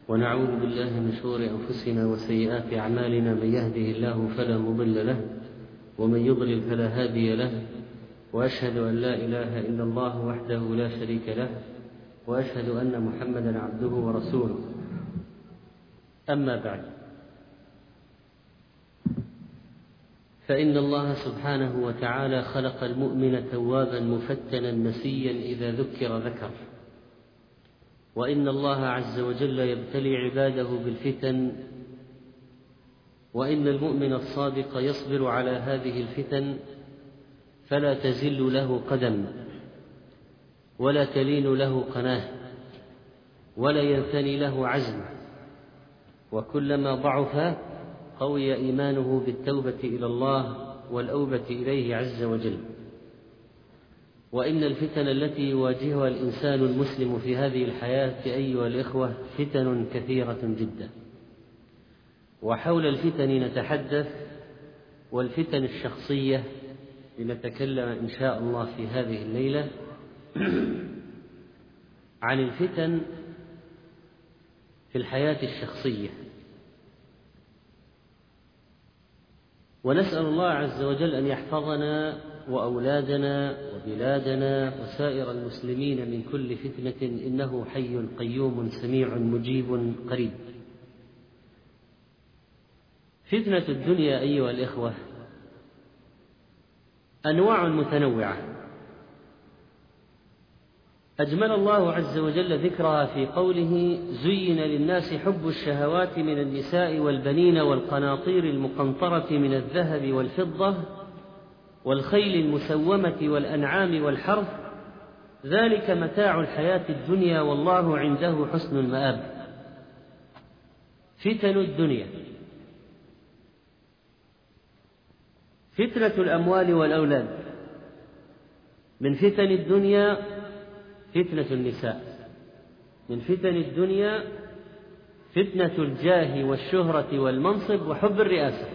ونعوذ بالله من شرور أنفسنا وسيئات أعمالنا، من يهده الله فلا مضل له ومن يضلل فلا هادي له، وأشهد أن لا إله إلا الله وحده لا شريك له، وأشهد أن محمدا عبده ورسوله. أما بعد، فإن الله سبحانه وتعالى خلق المؤمن توابا مفتنا نسيا إذا ذكر، وإن الله عز وجل يبتلي عباده بالفتن، وإن المؤمن الصادق يصبر على هذه الفتن فلا تزل له قدم ولا تلين له قناه ولا ينثني له عزم، وكلما ضعف قوي إيمانه بالتوبة إلى الله والأوبة إليه عز وجل. وإن الفتن التي يواجهها الإنسان المسلم في هذه الحياة أيها الإخوة فتن كثيرة جدا، وحول الفتن نتحدث، والفتن الشخصية لنتكلم إن شاء الله في هذه الليلة عن الفتن في الحياة الشخصية. ونسأل الله عز وجل أن يحفظنا وأولادنا وبلادنا وسائر المسلمين من كل فتنة، إنه حي قيوم سميع مجيب قريب. فتنة الدنيا أيها الإخوة أنواع متنوعة، أجمل الله عز وجل ذكرها في قوله: زين للناس حب الشهوات من النساء والبنين والقناطير المقنطرة من الذهب والفضة والخيل المسومة والأنعام والحرث، ذلك متاع الحياة الدنيا والله عنده حسن المآب. فتن الدنيا: فتنة الأموال والأولاد. من فتن الدنيا فتنة النساء، من فتن الدنيا فتنة الجاه والشهرة والمنصب وحب الرئاسة.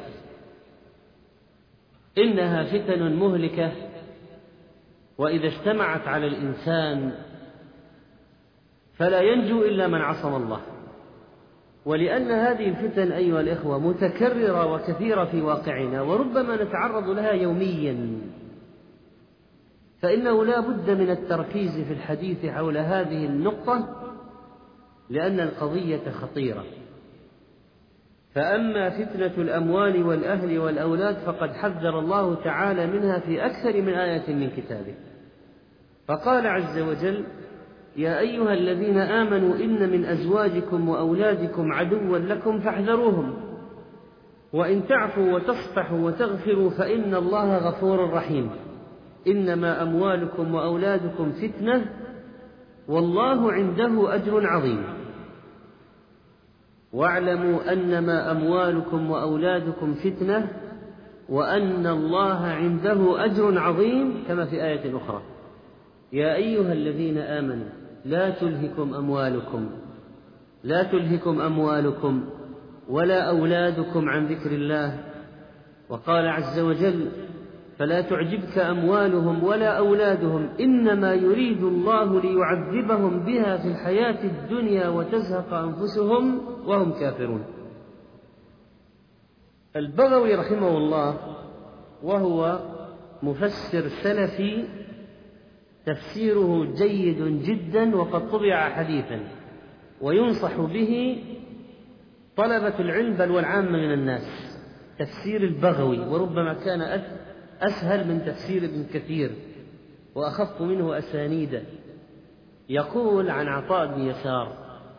إنها فتن مهلكة، وإذا اجتمعت على الإنسان فلا ينجو إلا من عصم الله. ولأن هذه الفتن أيها الإخوة متكررة وكثيرة في واقعنا، وربما نتعرض لها يوميا، فإنه لا بد من التركيز في الحديث حول هذه النقطة، لأن القضية خطيرة. فأما فتنة الأموال والأهل والأولاد فقد حذر الله تعالى منها في أكثر من آية من كتابه، فقال عز وجل: يا أيها الذين آمنوا إن من أزواجكم وأولادكم عدوا لكم فاحذروهم، وإن تعفوا وتصفحوا وتغفروا فإن الله غفور رحيم، إنما أموالكم وأولادكم فتنة والله عنده أجر عظيم، واعلموا أنما أموالكم وأولادكم فتنة وأن الله عنده أجر عظيم، كما في آية أخرى: يا أيها الذين آمنوا لا تلهكم أموالكم ولا أولادكم عن ذكر الله. وقال عز وجل: فلا تعجبك أموالهم ولا أولادهم إنما يريد الله ليعذبهم بها في الحياة الدنيا وتزهق أنفسهم وهم كافرون. البغوي رحمه الله، وهو مفسر سلفي تفسيره جيد جدا وقد طبع حديثا، وينصح به طلبة العلم بل والعامة من الناس. تفسير البغوي، وربما كان أسهل من تفسير ابن كثير وأخف منه أسانيدا. يقول عن عطاء بن يسار: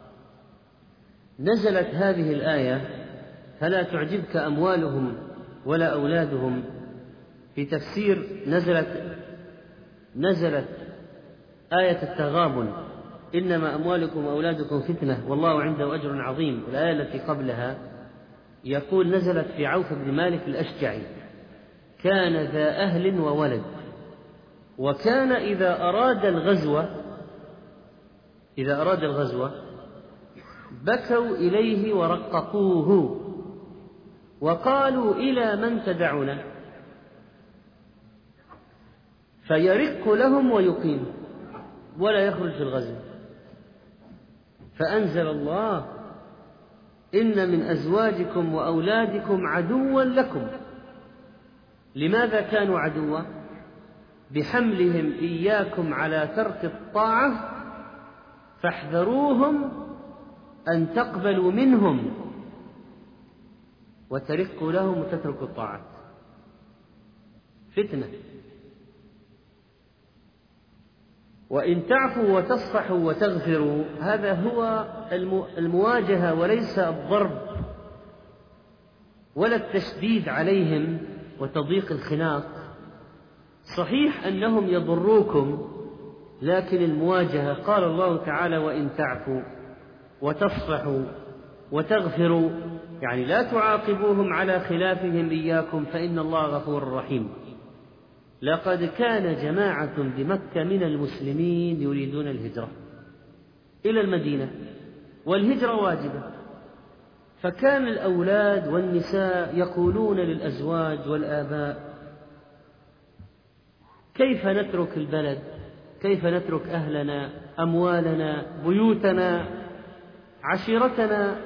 نزلت هذه الآية فلا تعجبك أموالهم ولا أولادهم، في تفسير نزلت آية التغابن: إنما أموالكم وأولادكم فتنة والله عنده أجر عظيم. الآية التي قبلها يقول نزلت في عوف بن مالك الأشجعي: كان ذا أهل وولد، وكان إذا أراد الغزوة بكوا إليه ورققوه وقالوا: إلى من تدعنا؟ فيرق لهم ويقيم ولا يخرج في الغزو. فأنزل الله: إن من أزواجكم وأولادكم عدوا لكم. لماذا كانوا عدوا؟ بحملهم إياكم على ترك الطاعة، فاحذروهم أن تقبلوا منهم وترقوا لهم وتتركوا الطاعة. فتنة. وإن تعفوا وتصفحوا وتغفروا، هذا هو المواجهة وليس الضرب ولا التشديد عليهم وتضييق الخناق. صحيح أنهم يضروكم، لكن المواجهة قال الله تعالى: وإن تعفوا وتصفحوا وتغفروا، يعني لا تعاقبوهم على خلافهم إياكم، فإن الله غفور رحيم. لقد كان جماعة بمكة من المسلمين يريدون الهجرة إلى المدينة، والهجرة واجبة، فكان الأولاد والنساء يقولون للأزواج والآباء: كيف نترك البلد؟ كيف نترك أهلنا، أموالنا، بيوتنا، عشيرتنا؟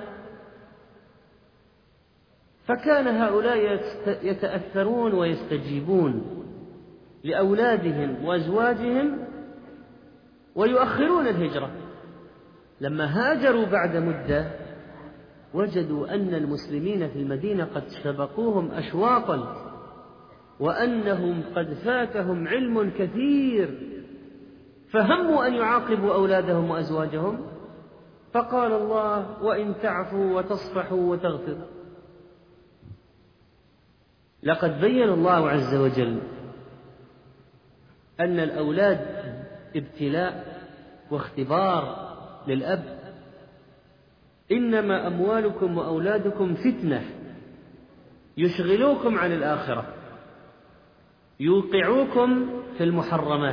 فكان هؤلاء يتأثرون ويستجيبون لأولادهم وأزواجهم ويؤخرون الهجرة. لما هاجروا بعد مدة وجدوا أن المسلمين في المدينة قد سبقوهم أشواطا، وأنهم قد فاتهم علم كثير، فهموا أن يعاقبوا أولادهم وأزواجهم، فقال الله: وإن تعفوا وتصفحوا وتغفروا. لقد بين الله عز وجل أن الأولاد ابتلاء واختبار للأب. إنما أموالكم وأولادكم فتنة، يشغلوكم عن الآخرة، يوقعوكم في المحرمات،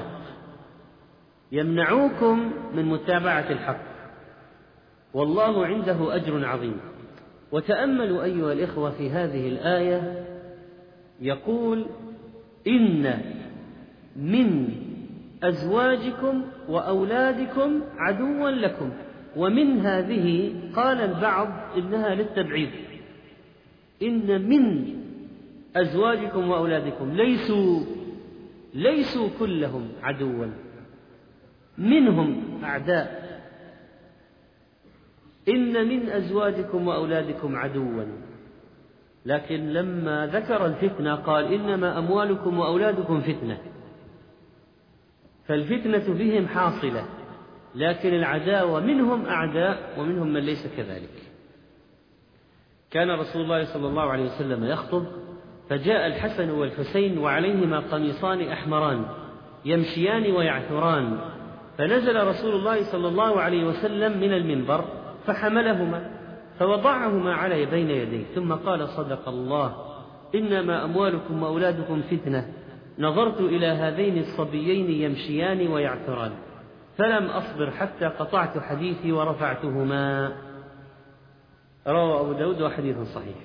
يمنعوكم من متابعة الحق، والله عنده أجر عظيم. وتأملوا أيها الإخوة في هذه الآية، يقول: إن من أزواجكم وأولادكم عدوا لكم. ومن هذه قال البعض إنها للتبعيض، إن من أزواجكم وأولادكم، ليسوا كلهم عدوا، منهم أعداء. إن من أزواجكم وأولادكم عدوا، لكن لما ذكر الفتنة قال: إنما أموالكم وأولادكم فتنة، فالفتنة بهم حاصلة، لكن العداوة منهم أعداء ومنهم من ليس كذلك. كان رسول الله صلى الله عليه وسلم يخطب، فجاء الحسن والحسين وعليهما قميصان أحمران يمشيان ويعثران، فنزل رسول الله صلى الله عليه وسلم من المنبر فحملهما فوضعهما على بين يديه، ثم قال: صدق الله، إنما أموالكم وأولادكم فتنة، نظرت إلى هذين الصبيين يمشيان ويعثران، فلم أصبر حتى قطعت حديثي ورفعتهما. رواه أبو داود وحديث صحيح.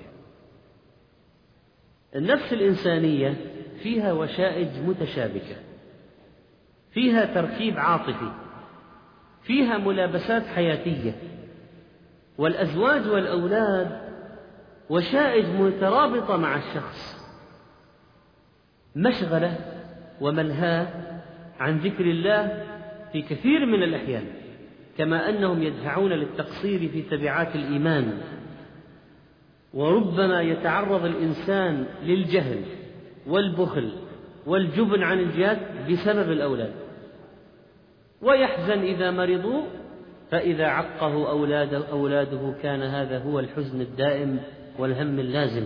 النفس الإنسانية فيها وشائج متشابكة، فيها تركيب عاطفي، فيها ملابسات حياتية، والأزواج والأولاد وشائج مترابطة مع الشخص، مشغلة وملهاة عن ذكر الله في كثير من الأحيان، كما أنهم يدفعون للتقصير في تبعات الإيمان. وربما يتعرض الإنسان للجهل والبخل والجبن عن الجهاد بسبب الأولاد، ويحزن إذا مرضوا، فإذا عقه أولاده كان هذا هو الحزن الدائم والهم اللازم.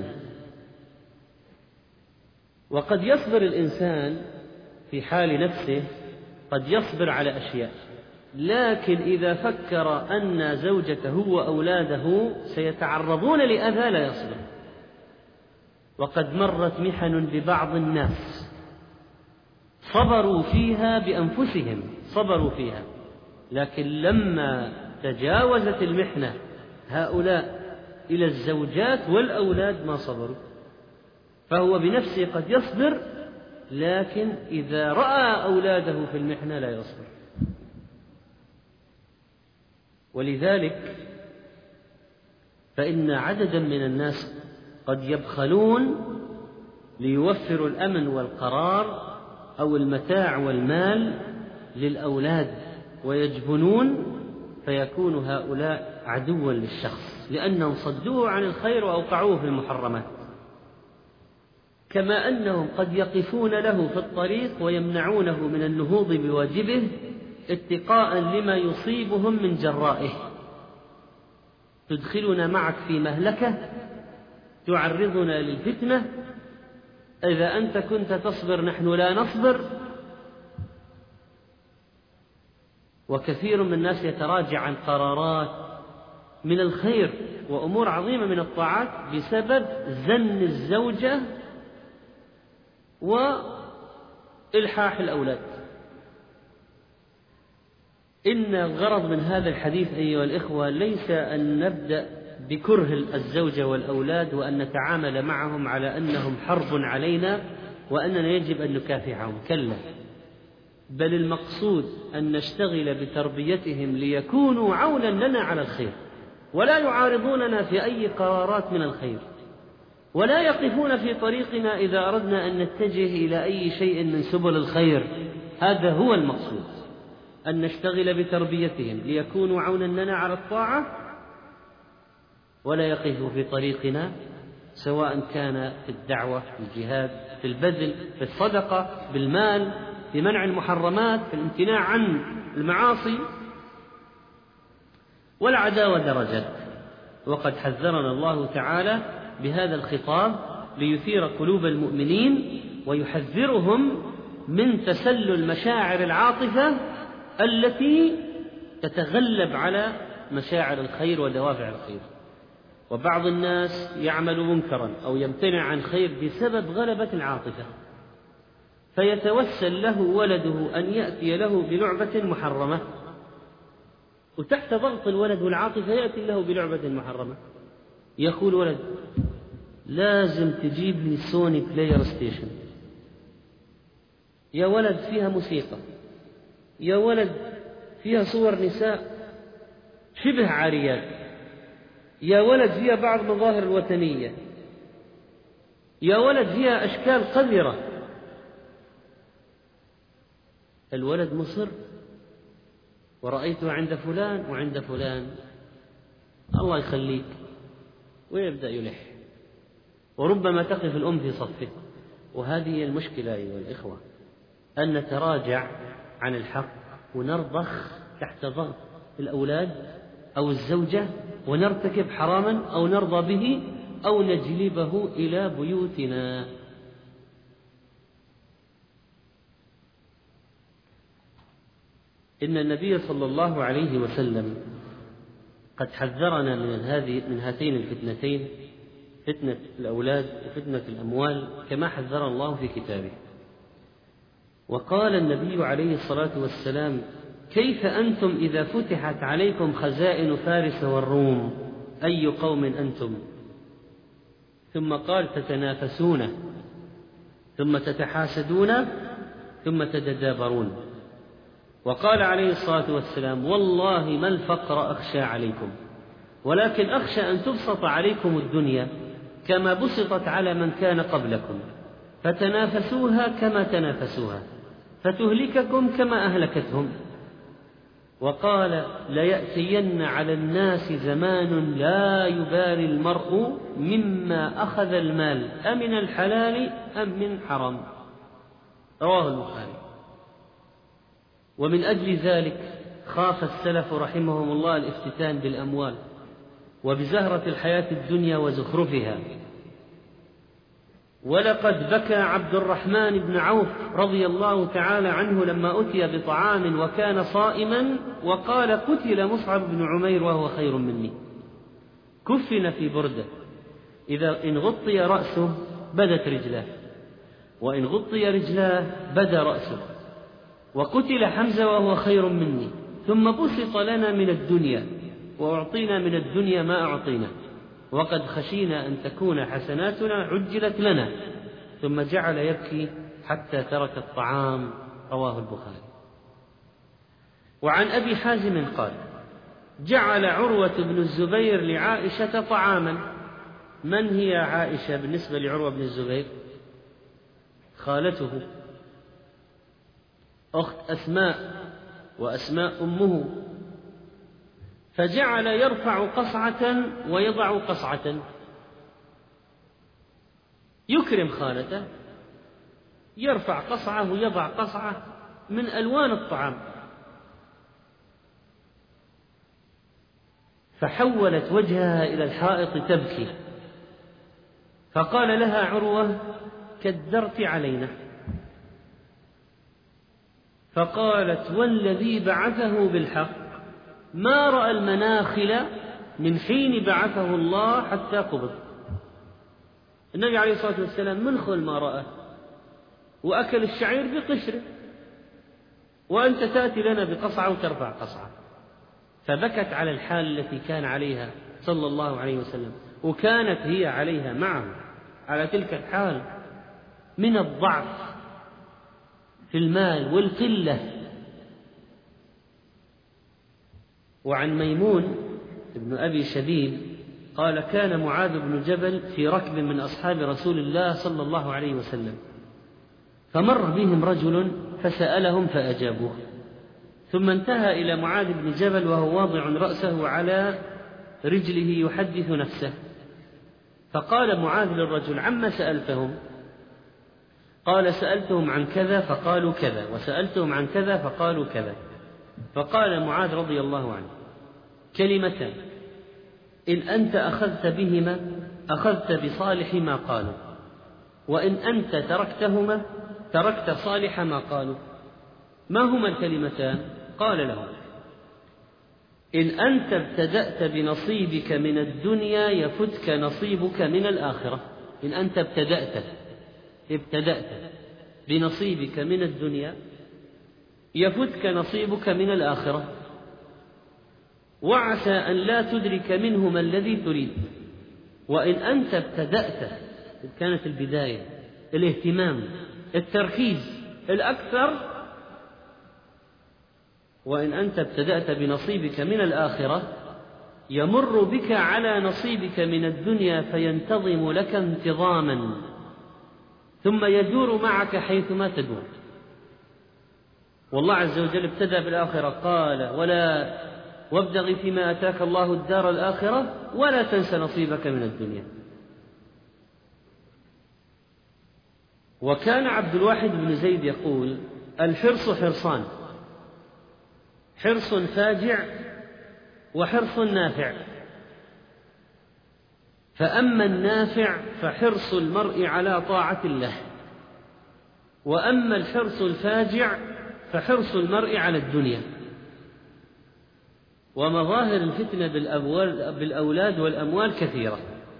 وقد يصبر الإنسان في حال نفسه، قد يصبر على أشياء، لكن إذا فكر أن زوجته وأولاده سيتعرضون لأذى لا يصبر. وقد مرت محن ببعض الناس صبروا فيها بأنفسهم، صبروا فيها، لكن لما تجاوزت المحنة هؤلاء إلى الزوجات والأولاد ما صبروا، فهو بنفسه قد يصبر، لكن إذا رأى أولاده في المحنة لا يصبر. ولذلك فإن عددا من الناس قد يبخلون ليوفروا الأمن والقرار أو المتاع والمال للأولاد، ويجبنون، فيكون هؤلاء عدوا للشخص لأنهم صدوه عن الخير وأوقعوه في المحرمات، كما أنهم قد يقفون له في الطريق ويمنعونه من النهوض بواجبه اتقاء لما يصيبهم من جرائه. تدخلنا معك في مهلكة، تعرضنا للفتنة، إذا أنت كنت تصبر نحن لا نصبر. وكثير من الناس يتراجع عن قرارات من الخير وأمور عظيمة من الطاعات بسبب زن الزوجة وإلحاح الأولاد. إن الغرض من هذا الحديث أيها الإخوة ليس أن نبدأ بكره الزوجة والأولاد وأن نتعامل معهم على أنهم حرب علينا وأننا يجب أن نكافحهم، كلا، بل المقصود أن نشتغل بتربيتهم ليكونوا عونا لنا على الخير، ولا يعارضوننا في أي قرارات من الخير، ولا يقفون في طريقنا إذا أردنا أن نتجه إلى أي شيء من سبل الخير. هذا هو المقصود، أن نشتغل بتربيتهم ليكونوا عونا لنا على الطاعة، ولا يقفوا في طريقنا، سواء كان في الدعوة، في الجهاد، في البذل، في الصدقة، بالمال، في منع المحرمات، في الامتناع عن المعاصي. والعداوة درجات، وقد حذرنا الله تعالى بهذا الخطاب ليثير قلوب المؤمنين ويحذرهم من تسلل مشاعر العاطفة التي تتغلب على مشاعر الخير ودوافع الخير. وبعض الناس يعمل منكرا أو يمتنع عن خير بسبب غلبة العاطفة، فيتوسل له ولده أن يأتي له بلعبة محرمة، وتحت ضغط الولد والعاطفة يأتي له بلعبة محرمة. يقول ولد: لازم تجيب لي سوني بلاير ستيشن. يا ولد فيها موسيقى، يا ولد فيها صور نساء شبه عاريات، يا ولد فيها بعض مظاهر الوثنية، يا ولد فيها أشكال قذرة. الولد مصر: ورأيته عند فلان وعند فلان، الله يخليك، ويبدأ يلح، وربما تقف الأم في صفه. وهذه هي المشكلة أيها الإخوة، أن نتراجع عن الحق ونرضخ تحت ضغط الأولاد أو الزوجة، ونرتكب حراما أو نرضى به أو نجلبه إلى بيوتنا. إن النبي صلى الله عليه وسلم قد حذرنا من هاتين الفتنتين، فتنة الأولاد وفتنة الأموال، كما حذر الله في كتابه. وقال النبي عليه الصلاة والسلام: كيف أنتم إذا فتحت عليكم خزائن فارس والروم، أي قوم أنتم؟ ثم قال: تتنافسون، ثم تتحاسدون، ثم تتدابرون. وقال عليه الصلاة والسلام: والله ما الفقر أخشى عليكم، ولكن أخشى أن تبسط عليكم الدنيا كما بسطت على من كان قبلكم، فتنافسوها كما تنافسوها، فتهلككم كما أهلكتهم. وقال: ليأتين على الناس زمان لا يبالي المرء مما أخذ المال أمن الحلال أم من حرام. رواه البخاري. ومن أجل ذلك خاف السلف رحمهم الله الافتتان بالأموال وبزهرة الحياة الدنيا وزخرفها. ولقد بكى عبد الرحمن بن عوف رضي الله تعالى عنه لما أتي بطعام وكان صائما، وقال: قتل مصعب بن عمير وهو خير مني. كفن في بردة، إذا إن غطي رأسه بدت رجلاه، وإن غطي رجلاه بدا رأسه. وقتل حمزة وهو خير مني، ثم بسط لنا من الدنيا وأعطينا من الدنيا ما أعطينا، وقد خشينا أن تكون حسناتنا عجلت لنا. ثم جعل يبكي حتى ترك الطعام. رواه البخاري. وعن أبي حازم قال: جعل عروة بن الزبير لعائشة طعاما. من هي عائشة بالنسبة لعروة بن الزبير؟ خالته، أخت أسماء، وأسماء أمه. فجعل يرفع قصعة ويضع قصعة، يكرم خالته، يرفع قصعة ويضع قصعة من ألوان الطعام. فحولت وجهها إلى الحائط تبكي، فقال لها عروة: كدرت علينا. فقالت: والذي بعثه بالحق ما رأى المناخل من حين بعثه الله حتى قبض. النبي عليه الصلاة والسلام منخل ما رأى، وأكل الشعير بقشره، وأنت تأتي لنا بقصعة وترفع قصعة. فبكت على الحال التي كان عليها صلى الله عليه وسلم، وكانت هي عليها معه على تلك الحال من الضعف في المال والقلة. وعن ميمون ابن أبي شبيب قال: كان معاذ بن جبل في ركب من أصحاب رسول الله صلى الله عليه وسلم، فمر بهم رجل فسألهم فأجابوه، ثم انتهى إلى معاذ بن جبل وهو واضع رأسه على رجله يحدث نفسه، فقال معاذ للرجل: عما سألتهم؟ قال: سألتهم عن كذا فقالوا كذا، وسألتهم عن كذا فقالوا كذا. فقال معاذ رضي الله عنه: كلمتان إن أنت أخذت بهما أخذت بصالح ما قالوا، وإن أنت تركتهما تركت صالح ما قالوا. ما هما الكلمتان؟ قال لهم: إن أنت ابتدأت بنصيبك من الدنيا يفتك نصيبك من الآخرة. إن أنت ابتدأت بنصيبك من الدنيا يفتك نصيبك من الآخرة، وعسى أن لا تدرك منهما الذي تريد. وإن أنت ابتدأت، كانت البداية الاهتمام التركيز الأكثر، وإن أنت ابتدأت بنصيبك من الآخرة يمر بك على نصيبك من الدنيا فينتظم لك انتظاما، ثم يدور معك حيثما تدور. والله عز وجل ابتدأ بالآخرة، قال: وابتغ فيما آتاك الله الدار الآخرة ولا تنس نصيبك من الدنيا. وكان عبد الواحد بن زيد يقول: الحرص حرصان، حرص فاجع وحرص نافع. فأما النافع فحرص المرء على طاعة الله، وأما الحرص الفاجع فحرص المرء على الدنيا. ومظاهر الفتنة بالأولاد والأموال كثيرة،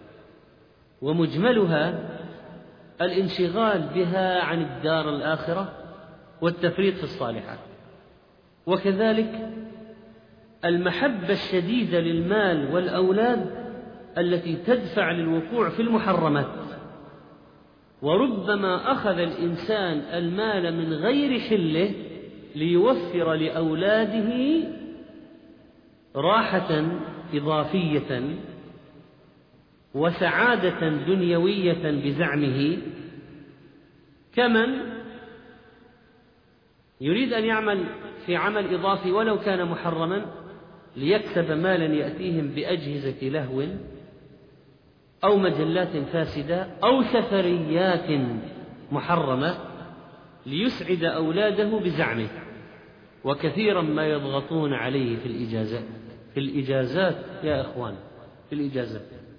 ومجملها الانشغال بها عن الدار الآخرة والتفريط في الصالحات، وكذلك المحبة الشديدة للمال والأولاد التي تدفع للوقوع في المحرمات. وربما أخذ الإنسان المال من غير حله ليوفر لأولاده راحة إضافية وسعادة دنيوية بزعمه، كمن يريد أن يعمل في عمل إضافي ولو كان محرما ليكسب مالا يأتيهم بأجهزة لهو أو مجلات فاسدة أو سفريات محرمة ليسعد أولاده بزعمه. وكثيرا ما يضغطون عليه في الإجازات يا إخوان، في الإجازات.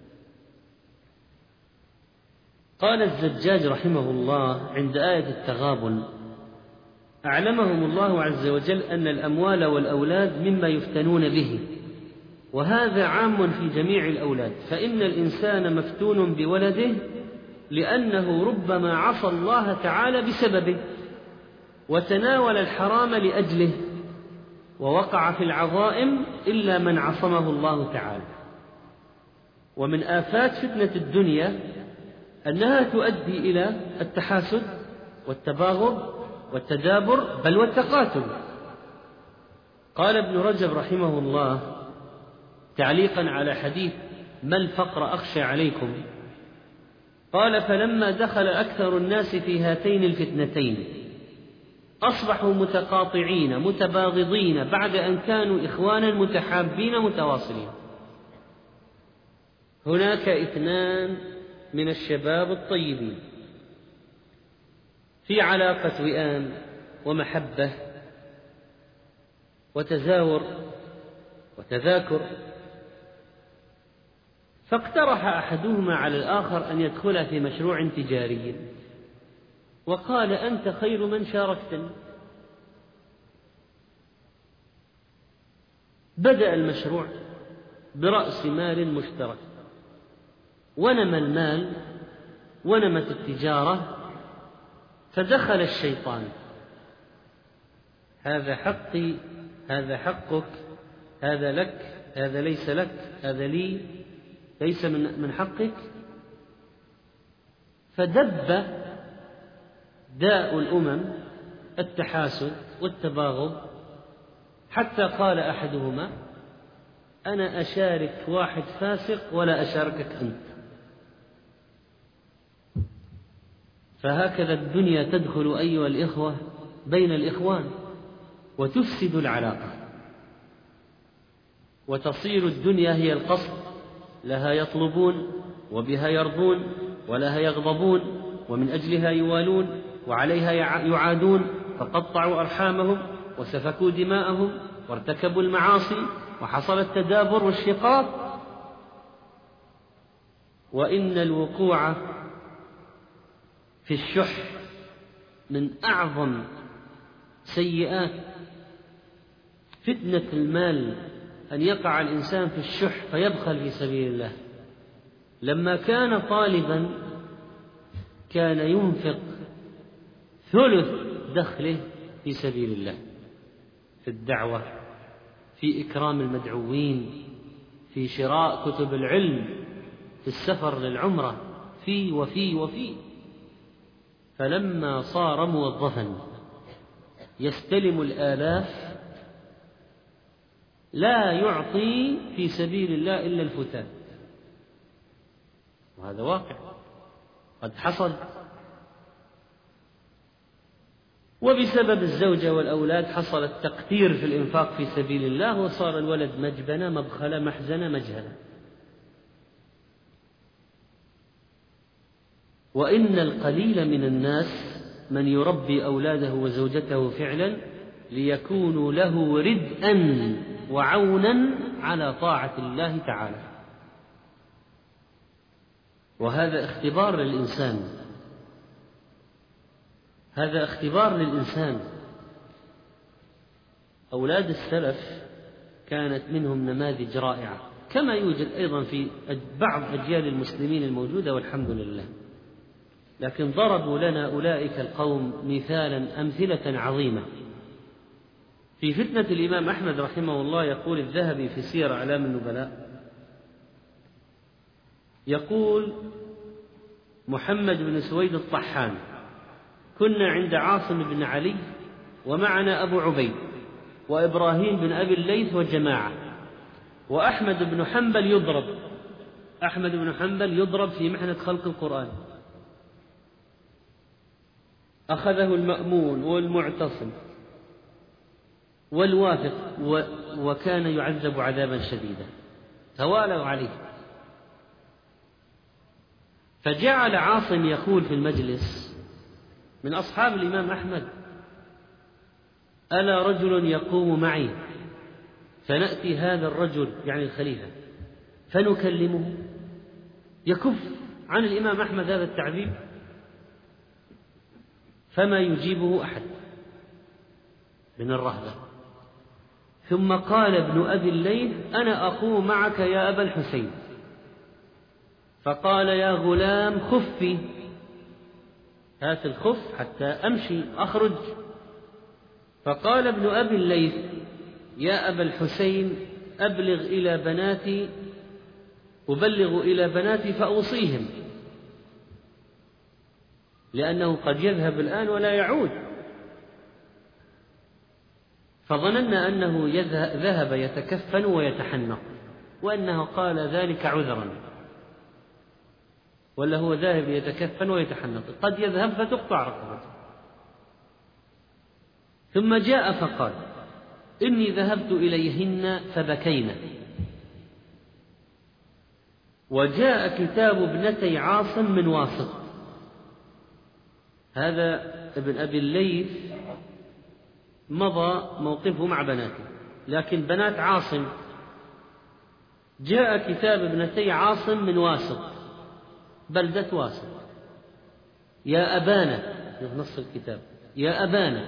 قال الزجاج رحمه الله عند آية التغابن: أعلمهم الله عز وجل أن الأموال والأولاد مما يفتنون به، وهذا عام في جميع الأولاد، فإن الإنسان مفتون بولده لأنه ربما عصى الله تعالى بسببه وتناول الحرام لأجله، ووقع في العظائم إلا من عصمه الله تعالى. ومن آفات فتنة الدنيا أنها تؤدي إلى التحاسد والتباغض والتدابر بل والتقاتل. قال ابن رجب رحمه الله: تعليقا على حديث ما الفقر أخشى عليكم، قال: فلما دخل أكثر الناس في هاتين الفتنتين أصبحوا متقاطعين متباغضين بعد أن كانوا إخوانا متحابين متواصلين. هناك اثنان من الشباب الطيبين في علاقة وئام ومحبة وتزاور وتذاكر، فاقترح أحدهما على الآخر أن يدخل في مشروع تجاري، وقال: أنت خير من شاركتني. بدأ المشروع برأس مال مشترك، ونمى المال ونمت التجارة، فدخل الشيطان: هذا حقي، هذا حقك، هذا لك، هذا ليس لك، هذا لي، ليس من حقك. فدب داء الأمم التحاسد والتباغض، حتى قال أحدهما: أنا أشارك واحد فاسق ولا أشاركك أنت. فهكذا الدنيا تدخل أيها الإخوة بين الإخوان وتفسد العلاقة، وتصير الدنيا هي القصد، لها يطلبون وبها يرضون ولها يغضبون، ومن أجلها يوالون وعليها يعادون، فقطعوا أرحامهم وسفكوا دماءهم وارتكبوا المعاصي، وحصل التدابر والشقاق. وإن الوقوع في الشح من أعظم سيئات فتنة المال، أن يقع الإنسان في الشح فيبخل في سبيل الله. لما كان طالبا كان ينفق ثلث دخله في سبيل الله، في الدعوة، في إكرام المدعوين، في شراء كتب العلم، في السفر للعمرة، وفي. فلما صار موظفا يستلم الآلاف لا يعطي في سبيل الله إلا الفتات، وهذا واقع قد حصل. وبسبب الزوجة والأولاد حصل التقتير في الإنفاق في سبيل الله، وصار الولد مجبنة مبخلة محزنة مجهلة. وإن القليل من الناس من يربي أولاده وزوجته فعلا ليكونوا له ردءا وعونا على طاعة الله تعالى، وهذا اختبار للإنسان، هذا اختبار للإنسان. أولاد السلف كانت منهم نماذج رائعة، كما يوجد أيضا في بعض أجيال المسلمين الموجودة والحمد لله، لكن ضربوا لنا أولئك القوم مثالا أمثلة عظيمة. في فتنة الإمام أحمد رحمه الله يقول الذهبي في سير أعلام النبلاء، يقول محمد بن سويد الطحان: كنا عند عاصم بن علي ومعنا أبو عبيد وإبراهيم بن أبي الليث وجماعة، وأحمد بن حنبل يضرب في محنة خلق القرآن، أخذه المأمون والمعتصم والواثق وكان يعذب عذابا شديدا، توالوا عليه. فجعل عاصم يقول في المجلس من أصحاب الإمام أحمد: ألا رجل يقوم معي فنأتي هذا الرجل، يعني الخليفة، فنكلمه، يكف عن الإمام أحمد هذا التعذيب، فما يجيبه أحد من الرهبة. ثم قال ابن أبي الليث: أنا أقوم معك يا أبا الحسين. فقال: يا غلام خفي، هات الخف حتى أمشي أخرج. فقال ابن أبي الليث: يا أبا الحسين أبلغ إلى بناتي فأوصيهم، لأنه قد يذهب الآن ولا يعود. فظننا أنه ذهب يتكفن ويتحنق، وأنه قال ذلك عذرا، ولا هو ذاهب يتكفن ويتحنط، قد يذهب فتقطع رقبته. ثم جاء فقال: إني ذهبت إليهن فبكينا. وجاء كتاب ابنتي عاصم من واسط، هذا ابن أبي الليث مضى موقفه مع بناته، لكن بنات عاصم جاء كتاب ابنتي عاصم من واسط، بلدة واسط. يا أبانا، في نص الكتاب: يا أبانا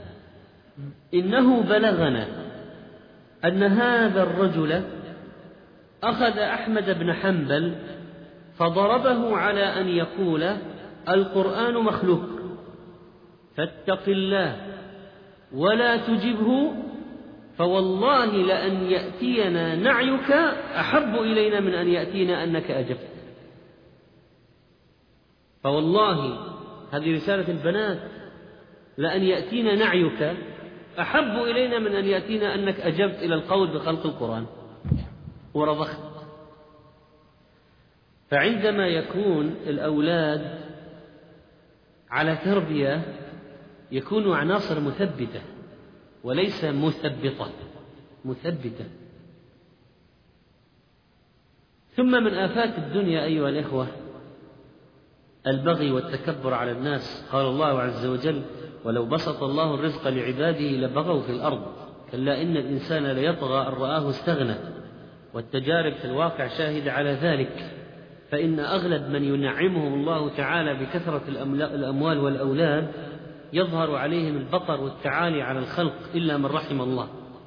إنه بلغنا أن هذا الرجل أخذ أحمد بن حنبل فضربه على أن يقول القرآن مخلوق، فاتق الله ولا تجبه، فوالله لأن يأتينا نعيك أحب إلينا من أن يأتينا أنك أجبت. فوالله، هذه رسالة البنات، لأن يأتينا نعيك أحب إلينا من أن يأتينا أنك أجبت إلى القول بخلق القرآن ورضخت. فعندما يكون الأولاد على تربية يكونوا عناصر مثبتة وليس مثبطة، مثبتة. ثم من آفات الدنيا أيها الإخوة البغي والتكبر على الناس. قال الله عز وجل: ولو بسط الله الرزق لعباده لبغوا في الأرض كلا إن الإنسان ليطغى أن رآه استغنى. والتجارب في الواقع شاهدة على ذلك، فإن أغلب من ينعمهم الله تعالى بكثرة الأموال والأولاد يظهر عليهم البطر والتعالي على الخلق إلا من رحم الله.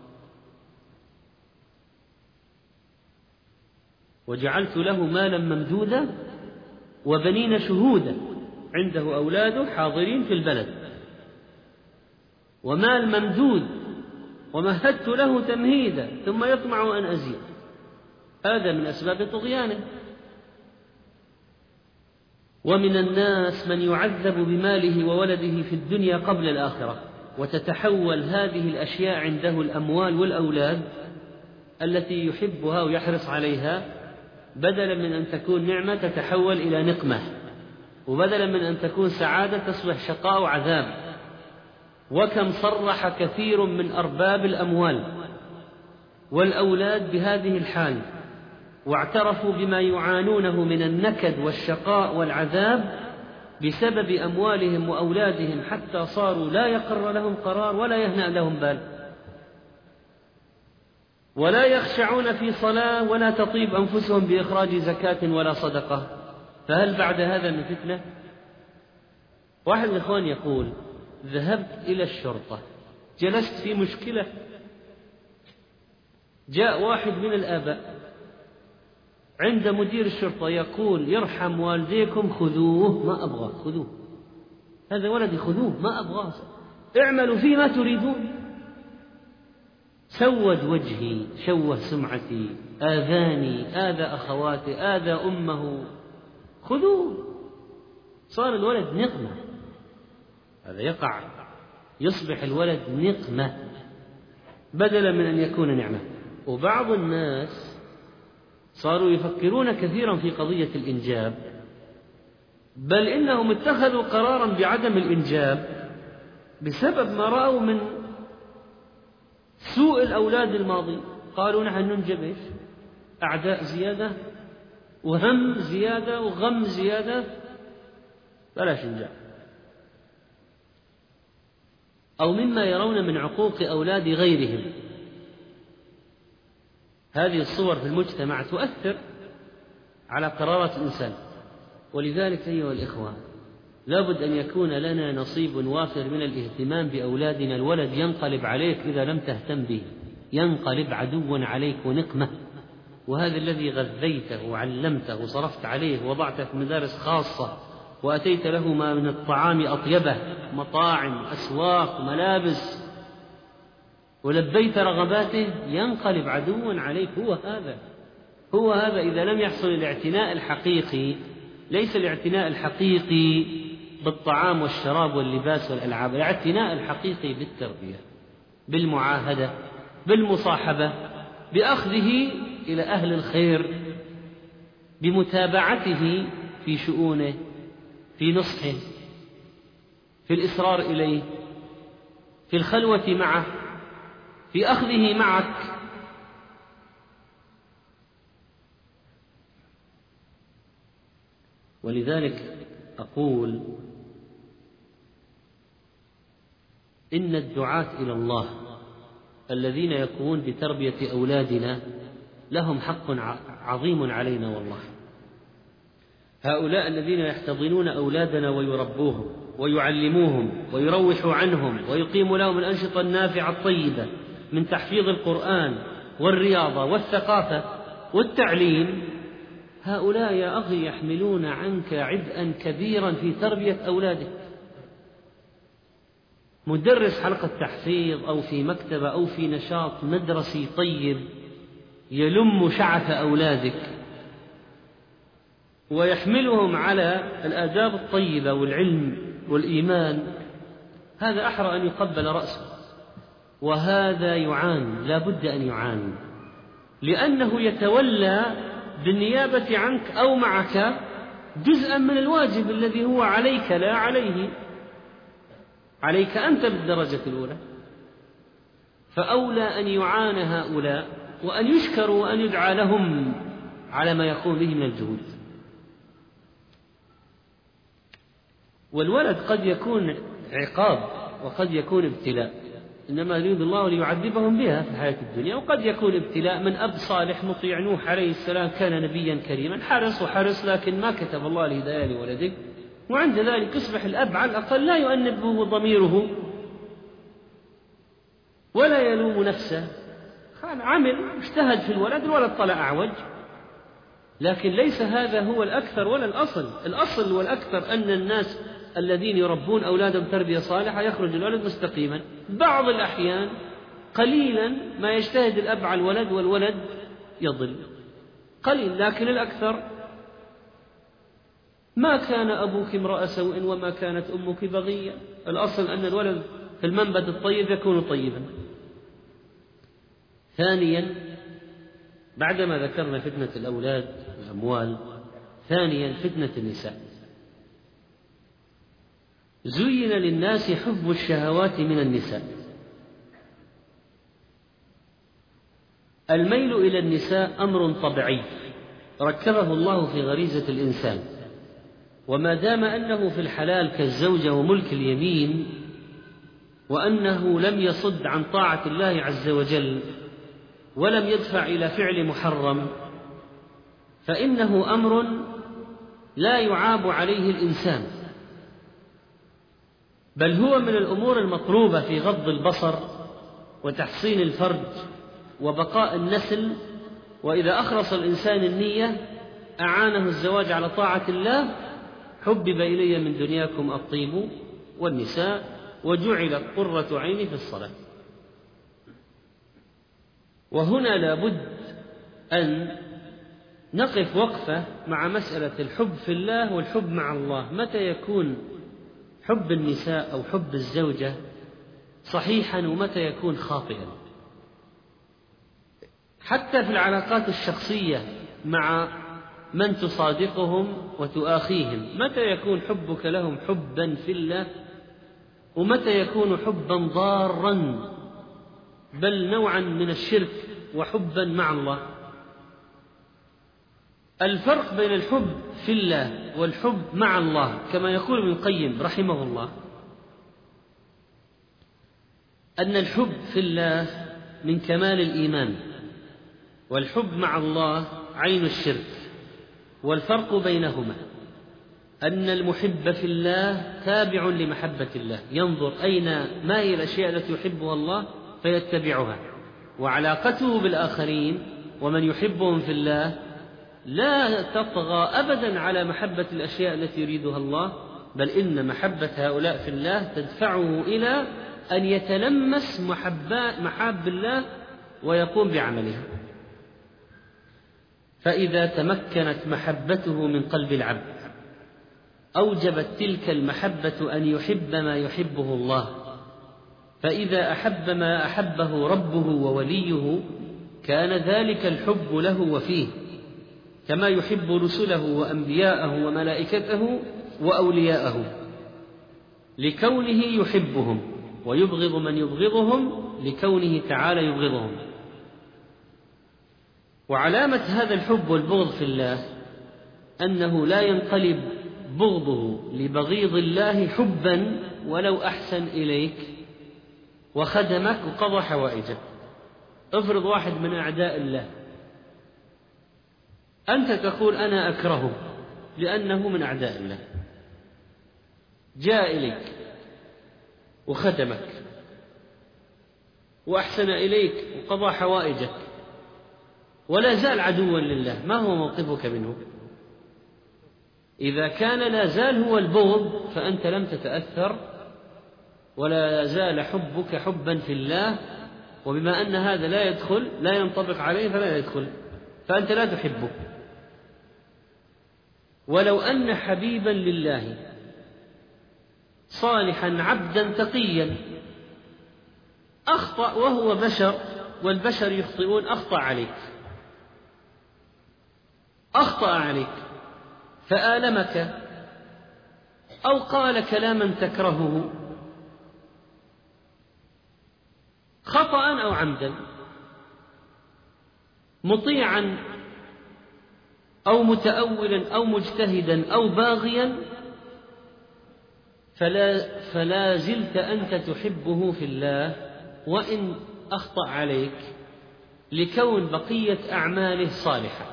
وجعلت له مالا ممدودا وبنين شهودا، عنده أولاده حاضرين في البلد، ومال ممدود، ومهدت له تمهيدا ثم يطمع أن أزيد. هذا من أسباب طغيانه. ومن الناس من يعذب بماله وولده في الدنيا قبل الآخرة، وتتحول هذه الأشياء عنده، الأموال والأولاد التي يحبها ويحرص عليها، بدلا من أن تكون نعمة تتحول إلى نقمة، وبدلا من أن تكون سعادة تصبح شقاء وعذاب. وكم صرح كثير من أرباب الأموال والأولاد بهذه الحال، واعترفوا بما يعانونه من النكد والشقاء والعذاب بسبب أموالهم وأولادهم، حتى صاروا لا يقر لهم قرار ولا يهنأ لهم بال، ولا يخشعون في صلاة ولا تطيب أنفسهم بإخراج زكاة ولا صدقة. فهل بعد هذا من فتنة؟ واحد من الإخوان يقول: ذهبت إلى الشرطة، جلست في مشكلة، جاء واحد من الآباء عند مدير الشرطة يقول: يرحم والديكم خذوه، ما أبغى، خذوه، هذا ولدي خذوه، ما أبغاه، اعملوا فيه ما تريدون. سود وجهي، شوه سمعتي، آذاني، آذى أخواتي، آذى أمه، خذوه. صار الولد نقمة، هذا يقع، يصبح الولد نقمة بدلا من أن يكون نعمة. وبعض الناس صاروا يفكرون كثيرا في قضية الإنجاب، بل إنهم اتخذوا قرارا بعدم الإنجاب بسبب ما رأوا من سوء الأولاد الماضي. قالوا: نحن ننجب إيش؟ أعداء زيادة وهم زيادة وغم زيادة، بلاش ننجب. أو مما يرون من عقوق أولاد غيرهم. هذه الصور في المجتمع تؤثر على قرارات الإنسان. ولذلك أيها الإخوة لابد أن يكون لنا نصيب وافر من الاهتمام بأولادنا. الولد ينقلب عليك إذا لم تهتم به، ينقلب عدوا عليك ونقمة. وهذا الذي غذيته وعلمته وصرفت عليه ووضعته في مدارس خاصة وأتيت له ما من الطعام أطيبه، مطاعم، أسواق، ملابس، ولبيت رغباته، ينقلب عدوا عليك. هو هذا إذا لم يحصل الاعتناء الحقيقي. ليس الاعتناء الحقيقي بالطعام والشراب واللباس والألعاب، الاعتناء الحقيقي بالتربية، بالمعاهدة، بالمصاحبة، بأخذه إلى أهل الخير بمتابعته في شؤونه، في نصحه، في الإصرار إليه، في الخلوة معه، في أخذه معك. ولذلك أقول إن الدعاة إلى الله الذين يقومون بتربية أولادنا لهم حق عظيم علينا والله. هؤلاء الذين يحتضنون أولادنا ويربوهم ويعلموهم ويروحوا عنهم ويقيموا لهم الأنشطة النافعة الطيبة من تحفيظ القرآن والرياضة والثقافة والتعليم، هؤلاء يا أخي يحملون عنك عبئا كبيرا في تربية أولادك. مدرس حلقة تحفيظ أو في مكتبة أو في نشاط مدرسي طيب يلم شعث أولادك ويحملهم على الآداب الطيبة والعلم والإيمان، هذا أحرى أن يقبل رأسه، وهذا يعان، لا بد أن يعان، لأنه يتولى بالنيابة عنك أو معك جزءا من الواجب الذي هو عليك لا عليه، عليك أنت بالدرجة الأولى. فأولى أن يعان هؤلاء وأن يشكروا وأن يدعى لهم على ما يقوم به من الجهود. والولد قد يكون عقاب وقد يكون ابتلاء، إنما يريد الله ليعذبهم بها في الحياة الدنيا، وقد يكون ابتلاء من أب صالح مطيع. نوح عليه السلام كان نبيا كريما، حرص لكن ما كتب الله الهداية لولده، وعند ذلك يصبح الأب على الأقل لا يؤنبه ضميره ولا يلوم نفسه، عمل اجتهد في الولد طلع أعوج، لكن ليس هذا هو الأكثر ولا الأصل. الأصل والأكثر أن الناس الذين يربون أولادهم تربية صالحة يخرج الولد مستقيما. بعض الأحيان قليلا ما يجتهد الأب على الولد والولد يضل قليل، لكن الأكثر ما كان أبوك امرأ سوء وما كانت أمك بغية. الأصل أن الولد في المنبت الطيب يكون طيبا. ثانيا، بعدما ذكرنا فتنة الأولاد والأموال، ثانيا فتنة النساء. زين للناس حب الشهوات من النساء. الميل إلى النساء أمر طبيعي ركبه الله في غريزة الإنسان، وما دام أنه في الحلال كالزوجة وملك اليمين، وأنه لم يصد عن طاعة الله عز وجل ولم يدفع إلى فعل محرم، فإنه أمر لا يعاب عليه الإنسان، بل هو من الأمور المطلوبة في غض البصر وتحصين الفرج وبقاء النسل. وإذا أخلص الإنسان النية أعانه الزواج على طاعة الله. حبب إلي من دنياكم الطيب والنساء وجعلت قرة عيني في الصلاة. وهنا لابد أن نقف وقفة مع مسألة الحب في الله والحب مع الله. متى يكون حب النساء أو حب الزوجة صحيحا ومتى يكون خاطئا؟ حتى في العلاقات الشخصية مع من تصادقهم وتؤاخيهم، متى يكون حبك لهم حبا في الله ومتى يكون حبا ضارا بل نوعا من الشرك وحبا مع الله؟ الفرق بين الحب في الله والحب مع الله كما يقول ابن القيم رحمه الله أن الحب في الله من كمال الإيمان، والحب مع الله عين الشرك. والفرق بينهما أن المحب في الله تابع لمحبة الله، ينظر ما هي الأشياء التي يحبها الله فيتبعها، وعلاقته بالآخرين ومن يحبهم في الله لا تطغى أبدا على محبة الأشياء التي يريدها الله، بل إن محبة هؤلاء في الله تدفعه إلى أن يتلمس محاب الله ويقوم بعملها. فإذا تمكنت محبته من قلب العبد أوجبت تلك المحبة أن يحب ما يحبه الله، فإذا أحب ما أحبه ربه ووليه كان ذلك الحب له وفيه، كما يحب رسله وأنبياءه وملائكته وأولياءه لكونه يحبهم، ويبغض من يبغضهم لكونه تعالى يبغضهم. وعلامة هذا الحب والبغض في الله أنه لا ينقلب بغضه لبغيض الله حبا ولو أحسن إليك وخدمك وقضى حوائجك. افرض واحد من أعداء الله أنت تقول أنا أكرهه لأنه من أعداء الله، جاء إليك وخدمك وأحسن إليك وقضى حوائجك ولا زال عدوا لله، ما هو موقفك منه؟ إذا كان لا زال هو البغض فأنت لم تتأثر ولا زال حبك حبا في الله، وبما أن هذا لا ينطبق عليه فلا يدخل، فأنت لا تحبه. ولو أن حبيبا لله صالحا عبدا تقيا أخطأ وهو بشر والبشر يخطئون، أخطأ عليك فآلمك أو قال كلاما تكرهه خطأ أو عمدا، مطيعا أو متأولا أو مجتهدا أو باغيا، فلا زلت أنت تحبه في الله وإن أخطأ عليك، لكون بقية أعماله صالحة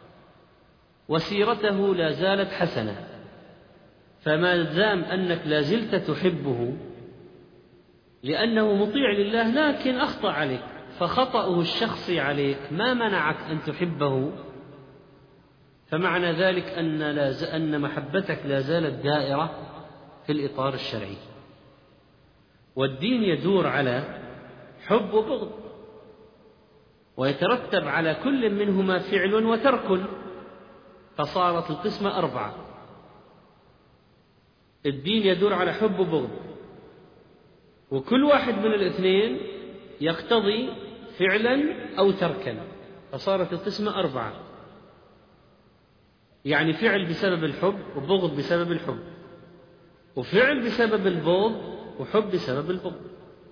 وسيرته لا زالت حسنة. فما دام أنك لا زلت تحبه لأنه مطيع لله لكن أخطأ عليك، فخطأه الشخصي عليك ما منعك أن تحبه، فمعنى ذلك أن محبتك لا زالت دائرة في الإطار الشرعي. والدين يدور على حب وبغض، ويترتب على كل منهما فعل وترك، فصارت القسمة 4. الدين يدور على حب وبغض، وكل واحد من الاثنين يقتضي فعلا أو تركا، فصارت القسمة 4. يعني فعل بسبب الحب وبغض بسبب الحب، وفعل بسبب البغض وحب بسبب البغض.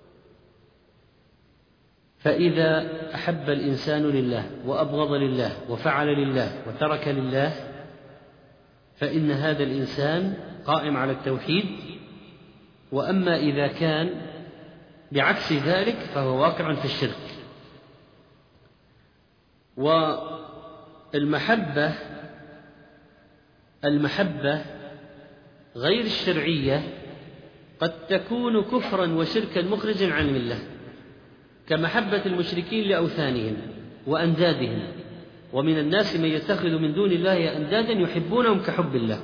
فإذا أحب الإنسان لله وأبغض لله وفعل لله وترك لله فإن هذا الإنسان قائم على التوحيد. وأما إذا كان بعكس ذلك فهو واقع في الشرك. والمحبة غير الشرعية قد تكون كفرا وشركا مخرجا عن الملة، كمحبة المشركين لأوثانهم وأندادهم، ومن الناس من يتخذ من دون الله أندادا يحبونهم كحب الله.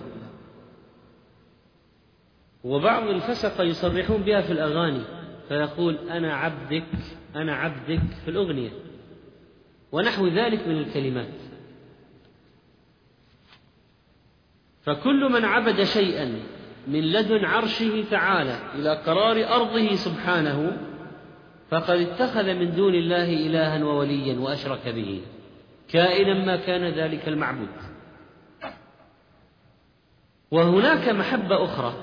وبعض الفسقة يصرحون بها في الأغاني، فيقول أنا عبدك أنا عبدك في الأغنية ونحو ذلك من الكلمات. فكل من عبد شيئا من لدن عرشه تعالى إلى قرار أرضه سبحانه فقد اتخذ من دون الله إلها ووليا وأشرك به، كائنا ما كان ذلك المعبود. وهناك محبة أخرى،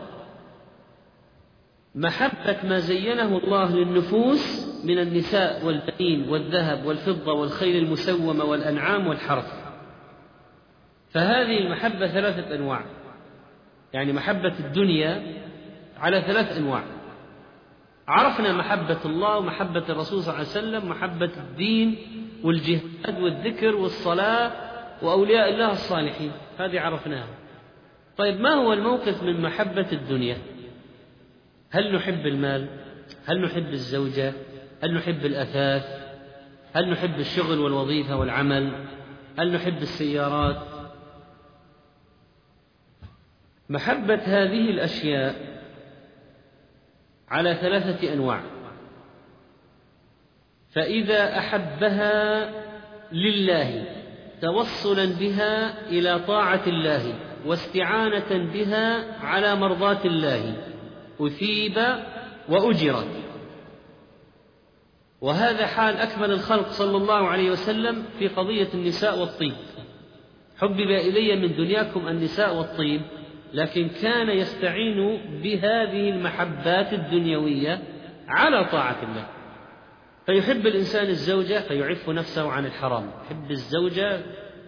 محبة ما زينه الله للنفوس من النساء والبنين والذهب والفضة والخيل المسومة والأنعام والحرث. فهذه المحبة 3 أنواع، يعني محبة الدنيا على 3 أنواع. عرفنا محبة الله ومحبة الرسول صلى الله عليه وسلم، محبة الدين والجهاد والذكر والصلاة وأولياء الله الصالحين، هذه عرفناها. طيب ما هو الموقف من محبة الدنيا؟ هل نحب المال؟ هل نحب الزوجة؟ هل نحب الأثاث؟ هل نحب الشغل والوظيفة والعمل؟ هل نحب السيارات؟ محبة هذه الأشياء على 3 أنواع. فإذا أحبها لله توصلا بها إلى طاعة الله واستعانة بها على مرضاة الله أثيب وأجر. وهذا حال أكمل الخلق صلى الله عليه وسلم في قضية النساء والطيب. حبب إلي من دنياكم النساء والطيب، لكن كان يستعين بهذه المحبات الدنيوية على طاعة الله. فيحب الإنسان الزوجة فيعف نفسه عن الحرام، يحب الزوجة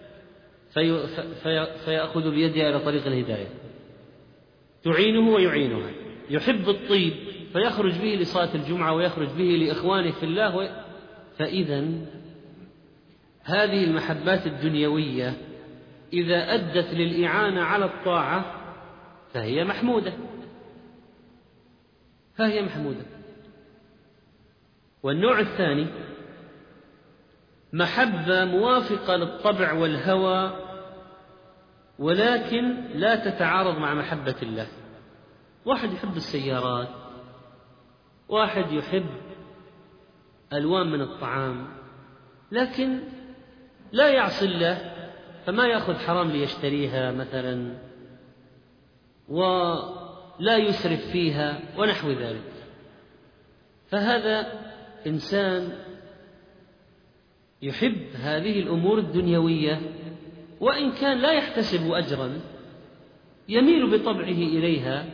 فيأخذ بيدها إلى طريق الهداية، تعينه ويعينها. يحب الطيب فيخرج به لصلاة الجمعة ويخرج به لإخوانه في الله. فإذا هذه المحبات الدنيوية إذا أدت للإعانة على الطاعة فهي محمودة. والنوع الثاني محبة موافقة للطبع والهوى، ولكن لا تتعارض مع محبة الله. واحد يحب السيارات، واحد يحب ألوان من الطعام، لكن لا يعصي الله، فما يأخذ حرام ليشتريها مثلا، ولا يسرف فيها ونحو ذلك. فهذا إنسان يحب هذه الأمور الدنيوية، وإن كان لا يحتسب أجرا يميل بطبعه إليها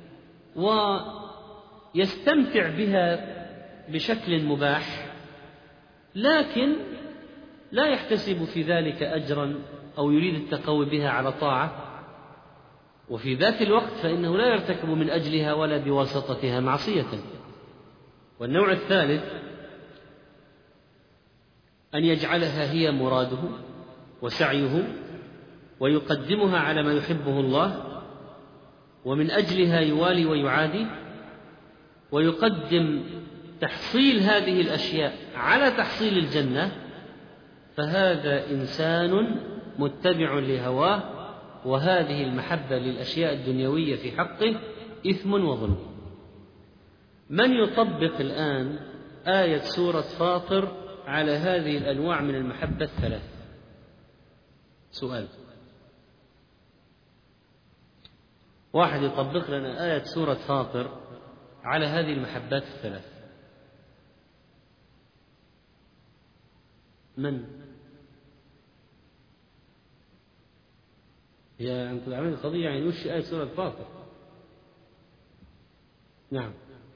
ويستمتع بها بشكل مباح، لكن لا يحتسب في ذلك أجرا أو يريد التقوي بها على طاعة، وفي ذات الوقت فإنه لا يرتكب من أجلها ولا بواسطتها معصية. والنوع الثالث أن يجعلها هي مراده وسعيه ويقدمها على ما يحبه الله، ومن أجلها يوالي ويعادي، ويقدم تحصيل هذه الأشياء على تحصيل الجنة. فهذا إنسان متبع لهواه، وهذه المحبة للأشياء الدنيوية في حقه إثم وظلم. من يطبق الآن آية سورة فاطر على هذه الأنواع من المحبة الثلاث؟ سؤال. واحد يطبق لنا آية سورة فاطر على هذه المحبات الثلاث. من؟ هي أنتم عاملين القضية يعني وش آية سورة فاطر؟ نعم.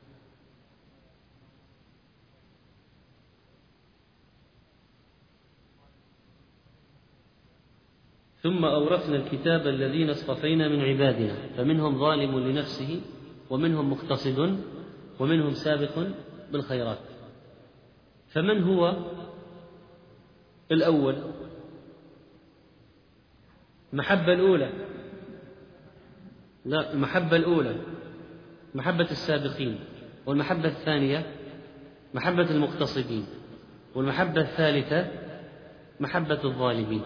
ثم أورثنا الكتاب الذين اصطفينا من عبادنا فمنهم ظالم لنفسه ومنهم مقتصد ومنهم سابق بالخيرات. فمن هو الأول؟ المحبة الأولى، لا، المحبة الأولى محبة السابقين، والمحبة الثانية محبة المقتصدين، والمحبة الثالثة محبة الظالمين.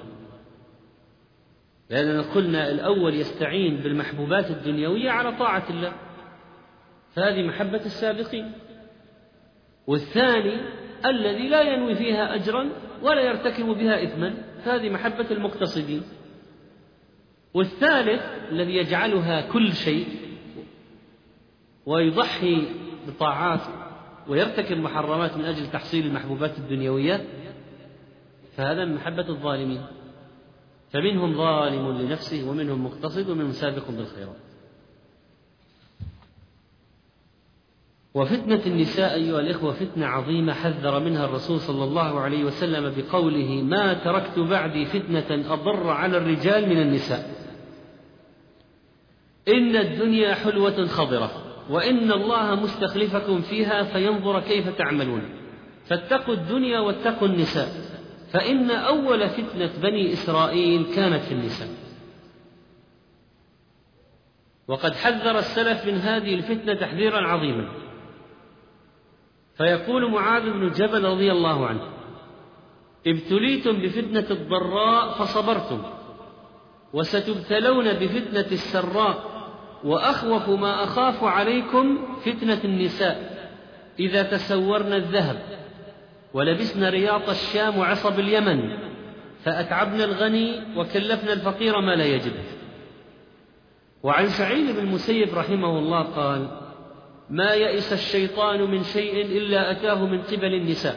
لأننا قلنا الأول يستعين بالمحبوبات الدنيوية على طاعة الله، فهذه محبة السابقين. والثاني الذي لا ينوي فيها أجرا ولا يرتكب بها إثما، فهذه محبة المقتصدين. والثالث الذي يجعلها كل شيء ويضحي بطاعات ويرتكب محرمات من أجل تحصيل المحبوبات الدنيوية، فهذا من محبة الظالمين. فمنهم ظالم لنفسه ومنهم مقتصد ومنهم سابق بالخيرات. وفتنة النساء أيها الإخوة فتنة عظيمة حذر منها الرسول صلى الله عليه وسلم بقوله: ما تركت بعدي فتنة أضر على الرجال من النساء، إن الدنيا حلوة خضرة وإن الله مستخلفكم فيها فينظر كيف تعملون، فاتقوا الدنيا واتقوا النساء، فإن أول فتنة بني إسرائيل كانت في النساء. وقد حذر السلف من هذه الفتنة تحذيرا عظيما. فيقول معاذ بن جبل رضي الله عنه: ابتليتم بفتنة الضراء فصبرتم، وستبتلون بفتنة السراء، وأخوف ما أخاف عليكم فتنة النساء إذا تسورن الذهب ولبسنا رياض الشام وعصب اليمن فأتعبنا الغني وكلفنا الفقير ما لا يجب. وعن سعيد بن المسيب رحمه الله قال: ما يئس الشيطان من شيء إلا أتاه من قبل النساء.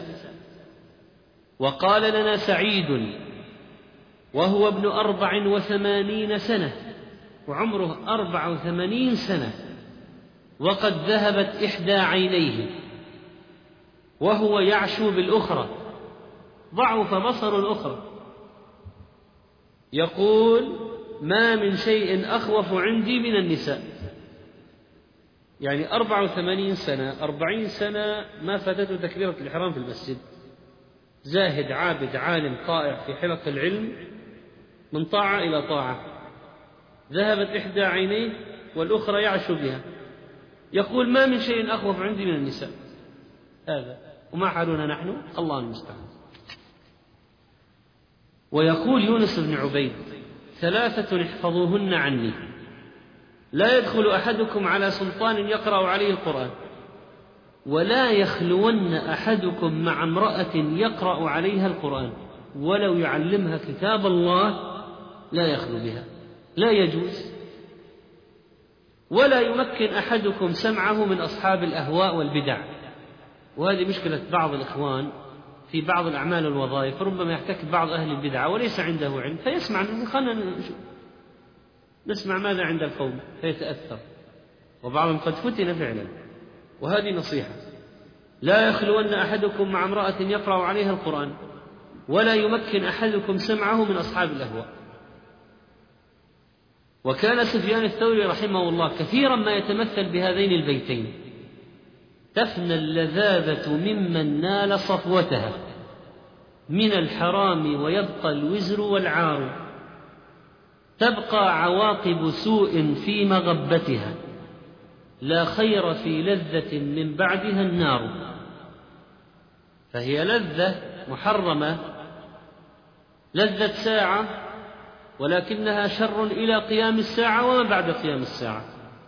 وقال لنا سعيد وهو ابن 84 سنة، وعمره 84 سنة، وقد ذهبت إحدى عينيه وهو يعشو بالأخرى، ضعف بصر الأخرى، يقول: ما من شيء أخوف عندي من النساء. يعني 84 سنة، 40 سنة ما فاتته تكبيرة الإحرام في المسجد، زاهد عابد عالم طائع في حلق العلم، من طاعة إلى طاعة، ذهبت إحدى عينيه والأخرى يعشو بها، يقول: ما من شيء أخوف عندي من النساء. هذا وما حالنا نحن؟ الله المستعان. ويقول يونس بن عبيد: 3 احفظوهن عني، لا يدخل أحدكم على سلطان يقرأ عليه القرآن، ولا يخلون أحدكم مع امرأة يقرأ عليها القرآن، ولو يعلمها كتاب الله لا يخلو بها، لا يجوز. ولا يمكن أحدكم سمعه من أصحاب الأهواء والبدع. وهذه مشكلة بعض الإخوان في بعض الأعمال والوظائف، ربما يحتك بعض أهل البدع وليس عنده علم فيسمع منه: خلنا نسمع ماذا عند القوم، فيتأثر، وبعضهم قد فتن فعلا. وهذه نصيحة: لا يخلون أحدكم مع امرأة يقرأ عليها القرآن، ولا يمكن أحدكم سمعه من أصحاب الأهواء. وكان سفيان الثوري رحمه الله كثيرا ما يتمثل بهذين البيتين: تفنى اللذاذة ممن نال صفوتها من الحرام، ويبقى الوزر والعار، تبقى عواقب سوء في مغبتها، لا خير في لذة من بعدها النار. فهي لذة محرمة، لذة ساعة، ولكنها شر إلى قيام الساعة وما بعد قيام الساعة.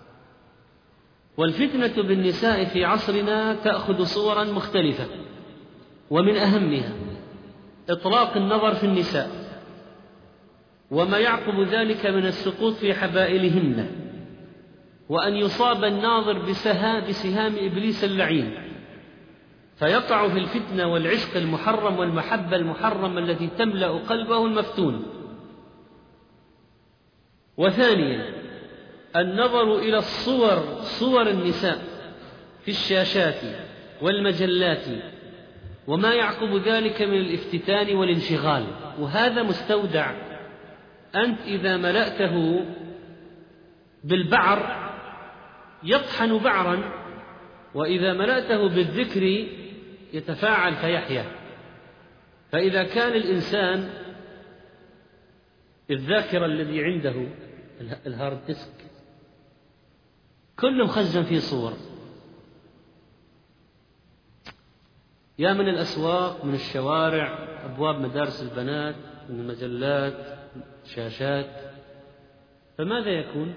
والفتنة بالنساء في عصرنا تأخذ صورا مختلفة، ومن أهمها إطلاق النظر في النساء، وما يعقب ذلك من السقوط في حبائلهن، وأن يصاب الناظر بسهام إبليس اللعين، فيقع في الفتنة والعشق المحرم والمحبة المحرمة التي تملأ قلبه المفتون. وثانيا النظر إلى صور النساء في الشاشات والمجلات، وما يعقب ذلك من الافتتان والانشغال. وهذا مستودع أنت إذا ملأته بالبعر يطحن بعرا، وإذا ملأته بالذكر يتفاعل فيحيا. فإذا كان الإنسان الذاكرة الذي عنده الهارد ديسك كله مخزن فيه صور، يا من الأسواق، من الشوارع، أبواب مدارس البنات، من المجلات، شاشات، فماذا يكون؟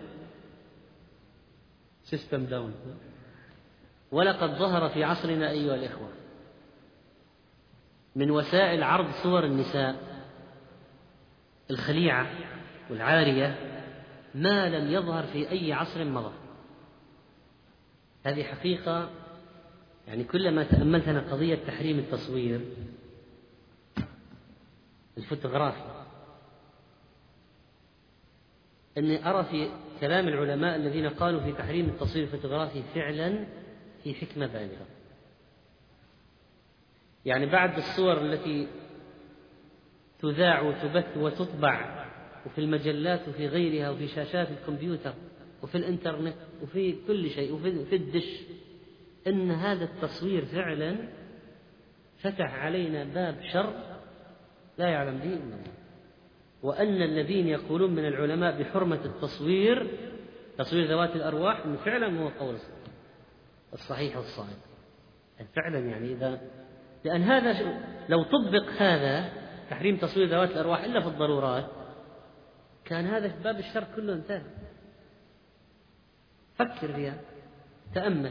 سيستم داون. ولقد ظهر في عصرنا أيها الإخوة من وسائل عرض صور النساء الخليعة والعارية ما لم يظهر في أي عصر مضى. هذه حقيقة، يعني كلما تأملت أنا قضية تحريم التصوير الفوتوغرافي، أني أرى في كلام العلماء الذين قالوا في تحريم التصوير الفوتوغرافي فعلا في حكمة بالغة. يعني بعد الصور التي تذاع وتبث وتطبع وفي المجلات وفي غيرها وفي شاشات الكمبيوتر وفي الإنترنت وفي كل شيء وفي الدش، إن هذا التصوير فعلا فتح علينا باب شر لا يعلم به إلا الله. وأن الذين يقولون من العلماء بحرمة التصوير، تصوير ذوات الأرواح، إنه فعلا هو قول الصحيح والصائب فعلا. يعني إذا لأن هذا لو طبق هذا تحريم تصوير ذوات الأرواح إلا في الضرورات كان هذا باب الشر كله انتهى. فكر فيها، تأمل.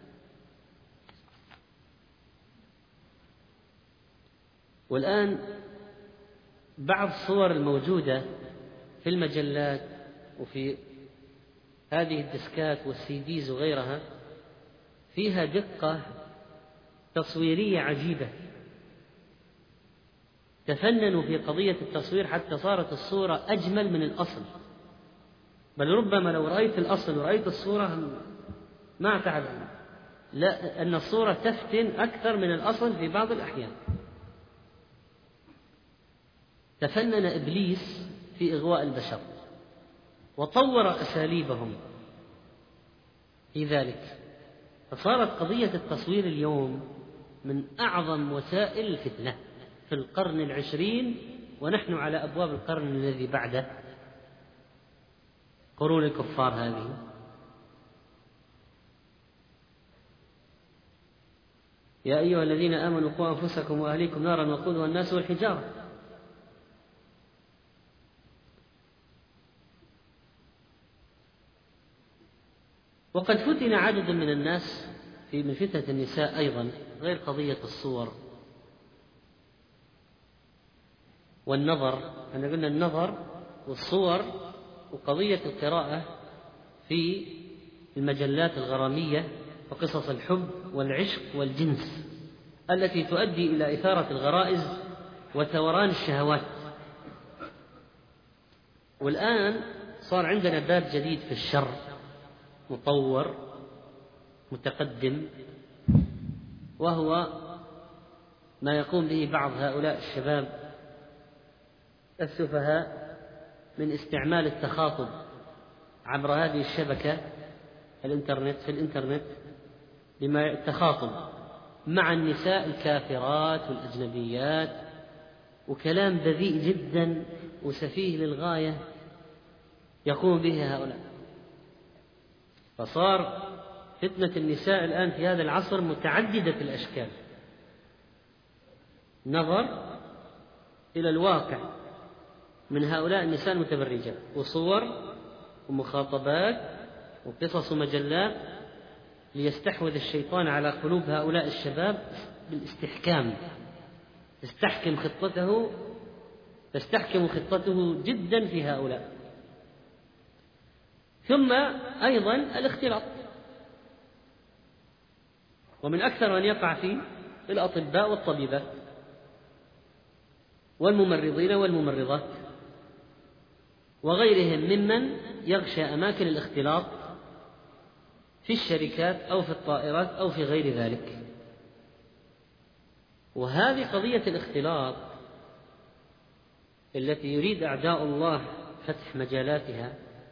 والآن بعض الصور الموجودة في المجلات وفي هذه الديسكات والسيديز وغيرها فيها دقة تصويرية عجيبة، تفننوا في قضية التصوير حتى صارت الصورة أجمل من الأصل، بل ربما لو رأيت الأصل ورأيت الصورة ما تعلم لا أن الصورة تفتن أكثر من الأصل في بعض الأحيان. تفنن إبليس في إغواء البشر وطور أساليبهم في ذلك، فصارت قضية التصوير اليوم من أعظم وسائل الفتنة في القرن العشرين، ونحن على أبواب القرن الذي بعده، قرون الكفار هذه. يا أيها الذين آمنوا قوا أنفسكم وأهليكم نارا وقودها الناس والحجارة. وقد فتن عدد من الناس من فتنة النساء أيضا، غير قضية الصور والنظر. أنا قلنا النظر والصور وقضية القراءة في المجلات الغرامية وقصص الحب والعشق والجنس التي تؤدي إلى إثارة الغرائز وثوران الشهوات. والآن صار عندنا باب جديد في الشر مطور متقدم، وهو ما يقوم به بعض هؤلاء الشباب السفهاء من استعمال التخاطب عبر هذه الشبكة في الإنترنت بما التخاطب مع النساء الكافرات والأجنبيات، وكلام بذيء جدا وسفيه للغاية يقوم به هؤلاء. فصار فتنة النساء الآن في هذا العصر متعددة الأشكال، نظر إلى الواقع من هؤلاء النساء المتبرجات، وصور ومخاطبات وقصص ومجلات، ليستحوذ الشيطان على قلوب هؤلاء الشباب بالاستحكام. تستحكم خطته جدا في هؤلاء. ثم أيضا الاختلاط، ومن أكثر من يقع فيه الأطباء والطبيبات والممرضين والممرضات وغيرهم ممن يغشى أماكن الاختلاط في الشركات أو في الطائرات أو في غير ذلك. وهذه قضية الاختلاط التي يريد أعداء الله فتح مجالاتها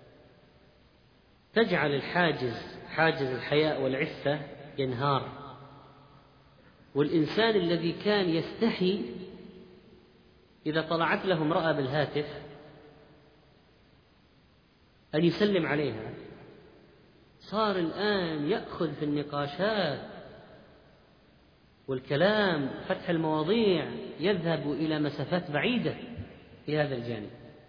تجعل حاجز الحياء والعفة ينهار، والإنسان الذي كان يستحي إذا طلعت له امرأة بالهاتف أن يسلم عليها، صار الآن يأخذ في النقاشات والكلام، فتح المواضيع، يذهب إلى مسافات بعيدة في هذا الجانب.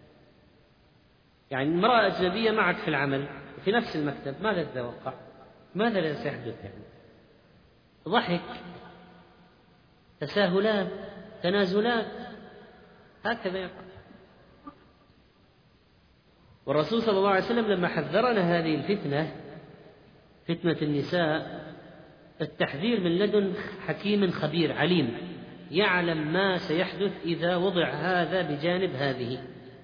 يعني امرأة أجنبية معك في العمل في نفس المكتب، ماذا تتوقع؟ ماذا لا سيحدث؟ يعني ضحك، تساهلات، تنازلات، هكذا يقع. والرسول صلى الله عليه وسلم لما حذرنا هذه الفتنة، فتنة النساء، التحذير من لدن حكيم خبير عليم يعلم ما سيحدث إذا وضع هذا بجانب هذه.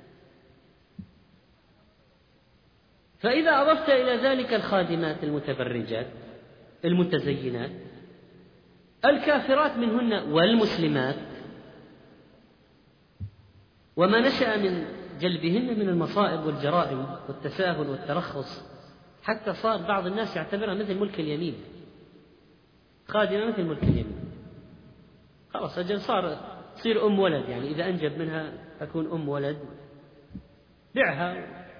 فإذا أضفت إلى ذلك الخادمات المتبرجات المتزينات الكافرات منهن والمسلمات، وما نشأ من جلبهن من المصائب والجرائم والتساهل والترخص، حتى صار بعض الناس يعتبرها مثل ملك اليمين، خادمة مثل ملك اليمين. خلاص أجل تصير أم ولد، يعني إذا أنجب منها أكون أم ولد، بيعها.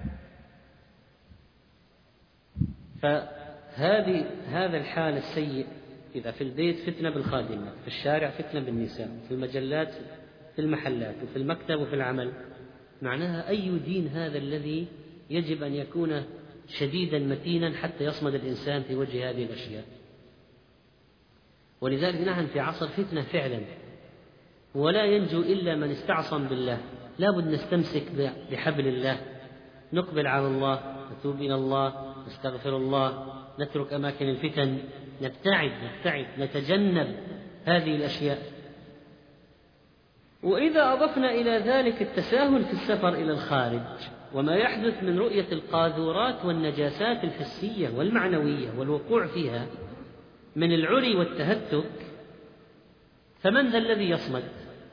هذا الحال السيء، إذا في البيت فتنة بالخادمات، في الشارع فتنة بالنساء، في المجلات، في المحلات، وفي المكتب، وفي العمل، معناها أي دين هذا الذي يجب أن يكون شديدا متينا حتى يصمد الإنسان في وجه هذه الأشياء؟ ولذلك نحن في عصر فتنة فعلا، ولا ينجو إلا من استعصم بالله. لا بد نستمسك بحبل الله، نقبل على الله، نتوب إلى الله، نستغفر الله، نترك أماكن الفتن، نبتعد نتجنب هذه الأشياء. وإذا أضفنا إلى ذلك التساهل في السفر إلى الخارج وما يحدث من رؤية القاذورات والنجاسات الحسية والمعنوية والوقوع فيها من العري والتهتك، فمن ذا الذي يصمد؟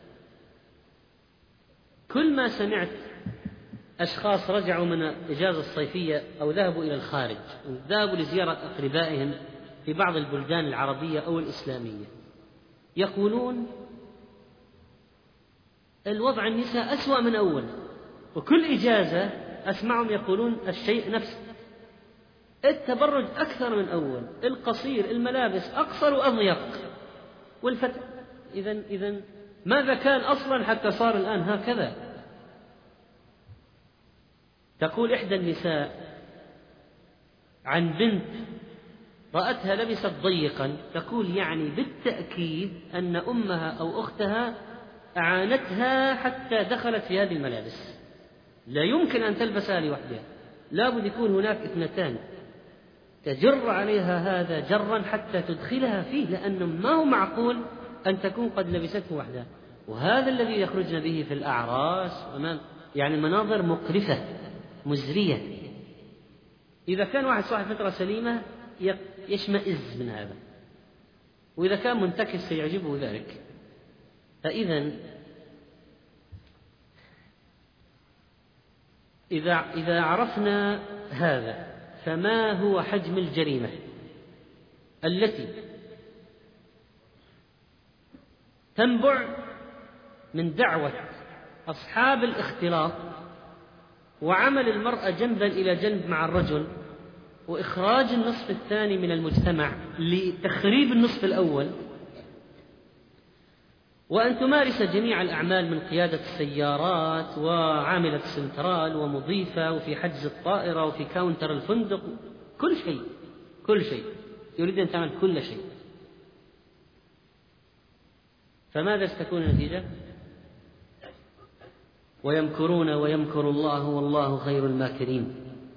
كل ما سمعت أشخاص رجعوا من الإجازة الصيفية أو ذهبوا إلى الخارج، ذهبوا لزيارة أقربائهم في بعض البلدان العربية أو الإسلامية، يقولون الوضع النساء أسوأ من أول. وكل إجازة أسمعهم يقولون الشيء نفسه، التبرج أكثر من أول، القصير، الملابس أقصر وأضيق، والفتح. إذن ماذا كان أصلا حتى صار الآن هكذا؟ تقول إحدى النساء عن بنت رأتها لبست ضيقا، تقول يعني بالتأكيد أن أمها أو أختها أعانتها حتى دخلت في هذه الملابس، لا يمكن أن تلبسها لوحدها، لا بد يكون هناك اثنتان تجر عليها هذا جرا حتى تدخلها فيه، لأنه ما هو معقول أن تكون قد لبسته وحدها. وهذا الذي يخرجن به في الأعراس، يعني مناظر مقرفة مزرية. إذا كان واحد صاحب فطرة سليمة يشمئز من هذا، وإذا كان منتكس سيعجبه ذلك. فإذا إذا عرفنا هذا، فما هو حجم الجريمة التي تنبع من دعوة أصحاب الاختلاط وعمل المرأة جنبا إلى جنب مع الرجل وإخراج النصف الثاني من المجتمع لتخريب النصف الأول، وأن تمارس جميع الأعمال من قيادة السيارات وعاملة سنترال ومضيفة وفي حجز الطائرة وفي كاونتر الفندق، كل شيء يريد أن تعمل كل شيء. فماذا ستكون النتيجة؟ ويمكرون ويمكر الله والله خير الماكرين.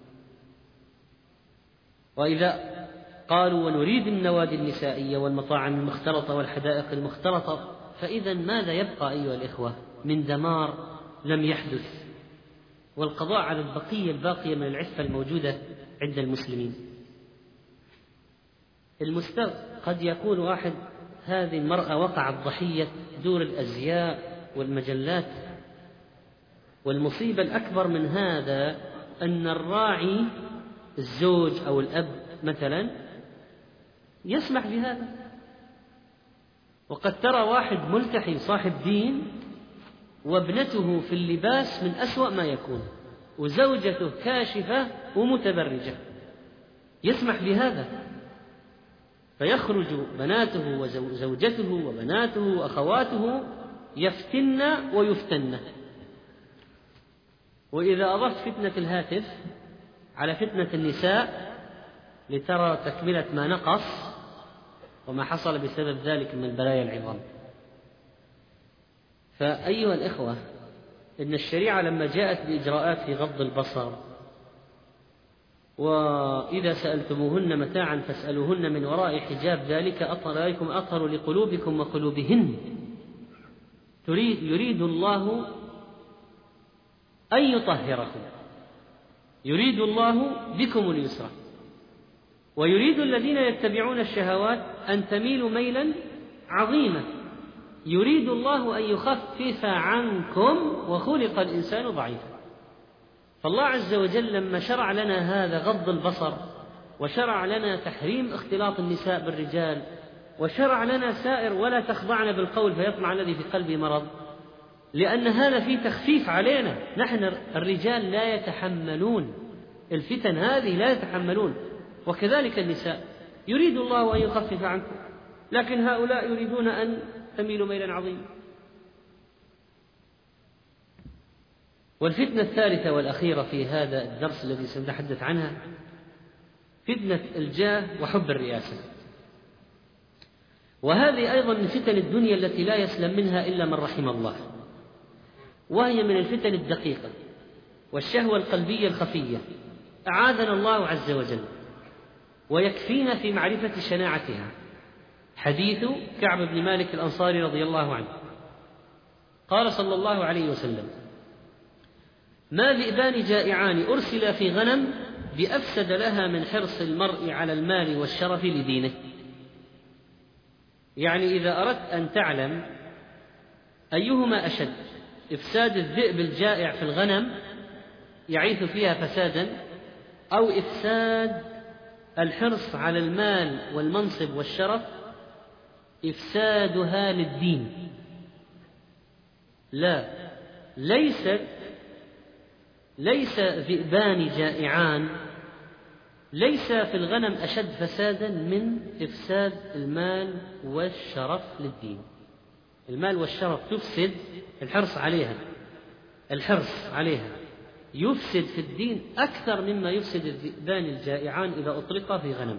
وإذا قالوا ونريد النوادي النسائية والمطاعم المختلطة والحدائق المختلطة، فإذا ماذا يبقى أيها الإخوة من دمار لم يحدث، والقضاء على البقية الباقية من العفة الموجودة عند المسلمين؟ قد يقول واحد هذه المرأة وقعت ضحية دور الأزياء والمجلات، والمصيبة الأكبر من هذا أن الراعي الزوج أو الأب مثلا يسمح بهذا. وقد ترى واحد ملتحي صاحب دين وابنته في اللباس من أسوأ ما يكون، وزوجته كاشفة ومتبرجة، يسمح بهذا، فيخرج بناته وزوجته وبناته وأخواته يفتن ويفتن. وإذا أضفت فتنة الهاتف على فتنة النساء لترى تكملة ما نقص وما حصل بسبب ذلك من البلايا العظام. فأيها الإخوة، إن الشريعة لما جاءت بإجراءات في غض البصر، وإذا سألتموهن متاعا فاسألوهن من وراء حجاب ذلك أطهر لقلوبكم وقلوبهن، يريد الله أن يطهركم، يريد الله بكم اليسر، ويريد الذين يتبعون الشهوات أن تميلوا ميلا عظيما، يريد الله أن يخفف عنكم وخلق الإنسان ضعيفا. فالله عز وجل لما شرع لنا هذا غض البصر، وشرع لنا تحريم اختلاط النساء بالرجال، وشرع لنا سائر ولا تخضعن بالقول فيطمع الذي في قلبه مرض، لأن هذا فيه تخفيف علينا نحن الرجال، لا يتحملون الفتن هذه، لا يتحملون، وكذلك النساء يريد الله أن يخفف عنكم، لكن هؤلاء يريدون أن تميلوا ميلا عظيما. والفتنة الثالثة والأخيرة في هذا الدرس الذي سنتحدث عنها فتنة الجاه وحب الرئاسة، وهذه أيضا من فتن الدنيا التي لا يسلم منها إلا من رحم الله، وهي من الفتن الدقيقة والشهوة القلبية الخفية، أعاذنا الله عز وجل. ويكفينا في معرفة شناعتها حديث كعب بن مالك الأنصاري رضي الله عنه قال صلى الله عليه وسلم: ما ذئبان جائعان أرسلا في غنم بأفسد لها من حرص المرء على المال والشرف لدينه. يعني إذا أردت أن تعلم أيهما أشد، إفساد الذئب الجائع في الغنم يعيث فيها فسادا، أو إفساد الحرص على المال والمنصب والشرف إفسادها للدين. لا، ليس ذئبان جائعان، ليس في الغنم أشد فسادا من إفساد المال والشرف للدين. المال والشرف تفسد، الحرص عليها يفسد في الدين أكثر مما يفسد الذئبان الجائعان إذا أطلقا في غنم.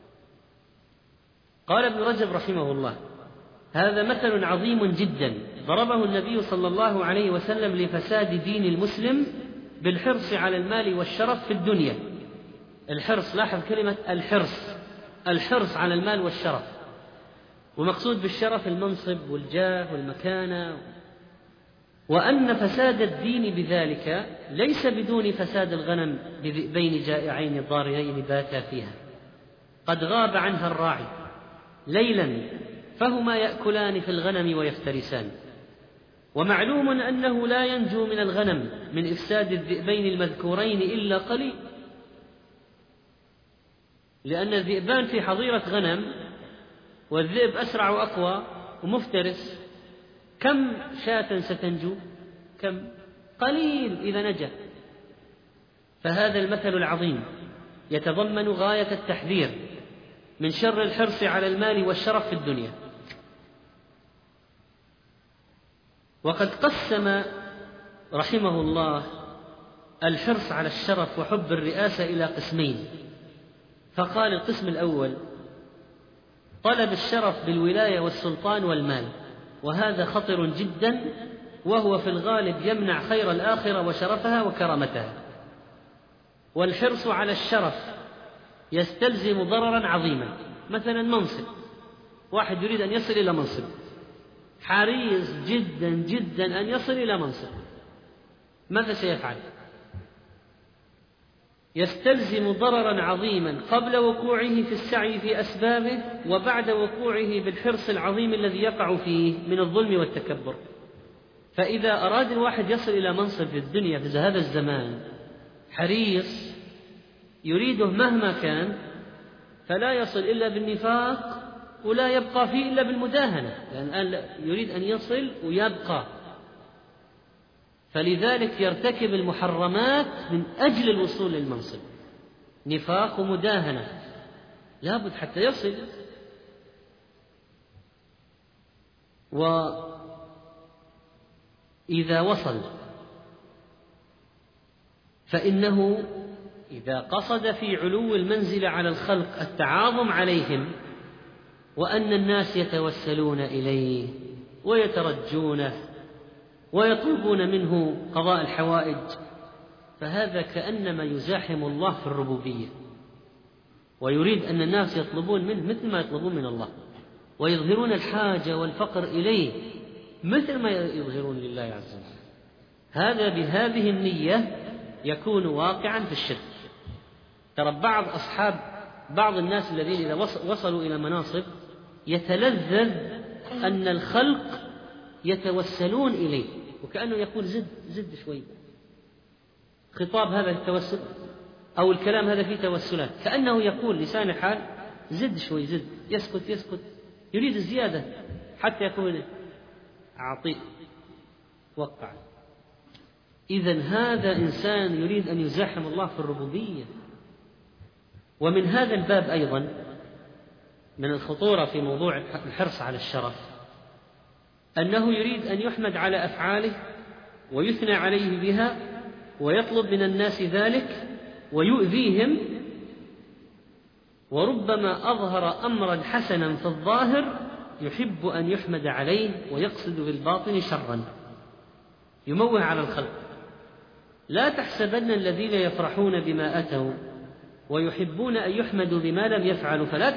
قال ابن رجب رحمه الله: هذا مثل عظيم جدا ضربه النبي صلى الله عليه وسلم لفساد دين المسلم بالحرص على المال والشرف في الدنيا. الحرص، لاحظ كلمة الحرص على المال والشرف، ومقصود بالشرف المنصب والجاه والمكانة، وأن فساد الدين بذلك ليس بدون فساد الغنم بذئبين جائعين ضاريين باتا فيها قد غاب عنها الراعي ليلا فهما يأكلان في الغنم ويفترسان. ومعلوم أنه لا ينجو من الغنم من إفساد الذئبين المذكورين إلا قليل، لأن الذئبان في حظيرة غنم، والذئب أسرع وأقوى ومفترس، كم شاة ستنجو؟ كم؟ قليل إذا نجا. فهذا المثل العظيم يتضمن غاية التحذير من شر الحرص على المال والشرف في الدنيا. وقد قسم رحمه الله الحرص على الشرف وحب الرئاسة إلى قسمين، فقال: القسم الأول طلب الشرف بالولاية والسلطان والمال، وهذا خطر جدا، وهو في الغالب يمنع خير الآخرة وشرفها وكرامتها. والحرص على الشرف يستلزم ضررا عظيما، مثلا منصب، واحد يريد أن يصل إلى منصب، حريص جدا جدا أن يصل إلى منصب، ماذا سيفعل؟ يستلزم ضررا عظيما قبل وقوعه في السعي في أسبابه، وبعد وقوعه بالحرص العظيم الذي يقع فيه من الظلم والتكبر. فإذا أراد الواحد يصل إلى منصب في الدنيا في هذا الزمان، حريص يريده مهما كان، فلا يصل إلا بالنفاق، ولا يبقى فيه إلا بالمداهنة، لأن يريد أن يصل ويبقى، فلذلك يرتكب المحرمات من أجل الوصول للمنصب، نفاق ومداهنة، لابد حتى يصل. وإذا وصل فإنه إذا قصد في علو المنزل على الخلق التعاظم عليهم، وأن الناس يتوسلون إليه ويترجونه ويطلبون منه قضاء الحوائج، فهذا كأنما يزاحم الله في الربوبية، ويريد أن الناس يطلبون منه مثل ما يطلبون من الله، ويظهرون الحاجة والفقر إليه مثل ما يظهرون لله عز وجل. هذا بهذه النية يكون واقعا في الشرك. ترى بعض الناس الذين إذا وصلوا إلى مناصب يتلذذ أن الخلق يتوسلون إليه، وكأنه يقول زد شوي، خطاب هذا التوسل أو الكلام هذا فيه توسلات، كأنه يقول لسان الحال زد شوي، زد، يسكت، يريد الزيادة حتى يكون أعطيه وقع. إذن هذا إنسان يريد أن يزاحم الله في الربوبية. ومن هذا الباب أيضا من الخطورة في موضوع الحرص على الشرف أنه يريد أن يحمد على أفعاله ويثنى عليه بها، ويطلب من الناس ذلك ويؤذيهم، وربما أظهر أمرا حسنا في الظاهر يحب أن يحمد عليه ويقصد بالباطن شرا، يموه على الخلق. لا تحسبن الذين يفرحون بما أتوا ويحبون أن يحمدوا بما لم يفعلوا، فلا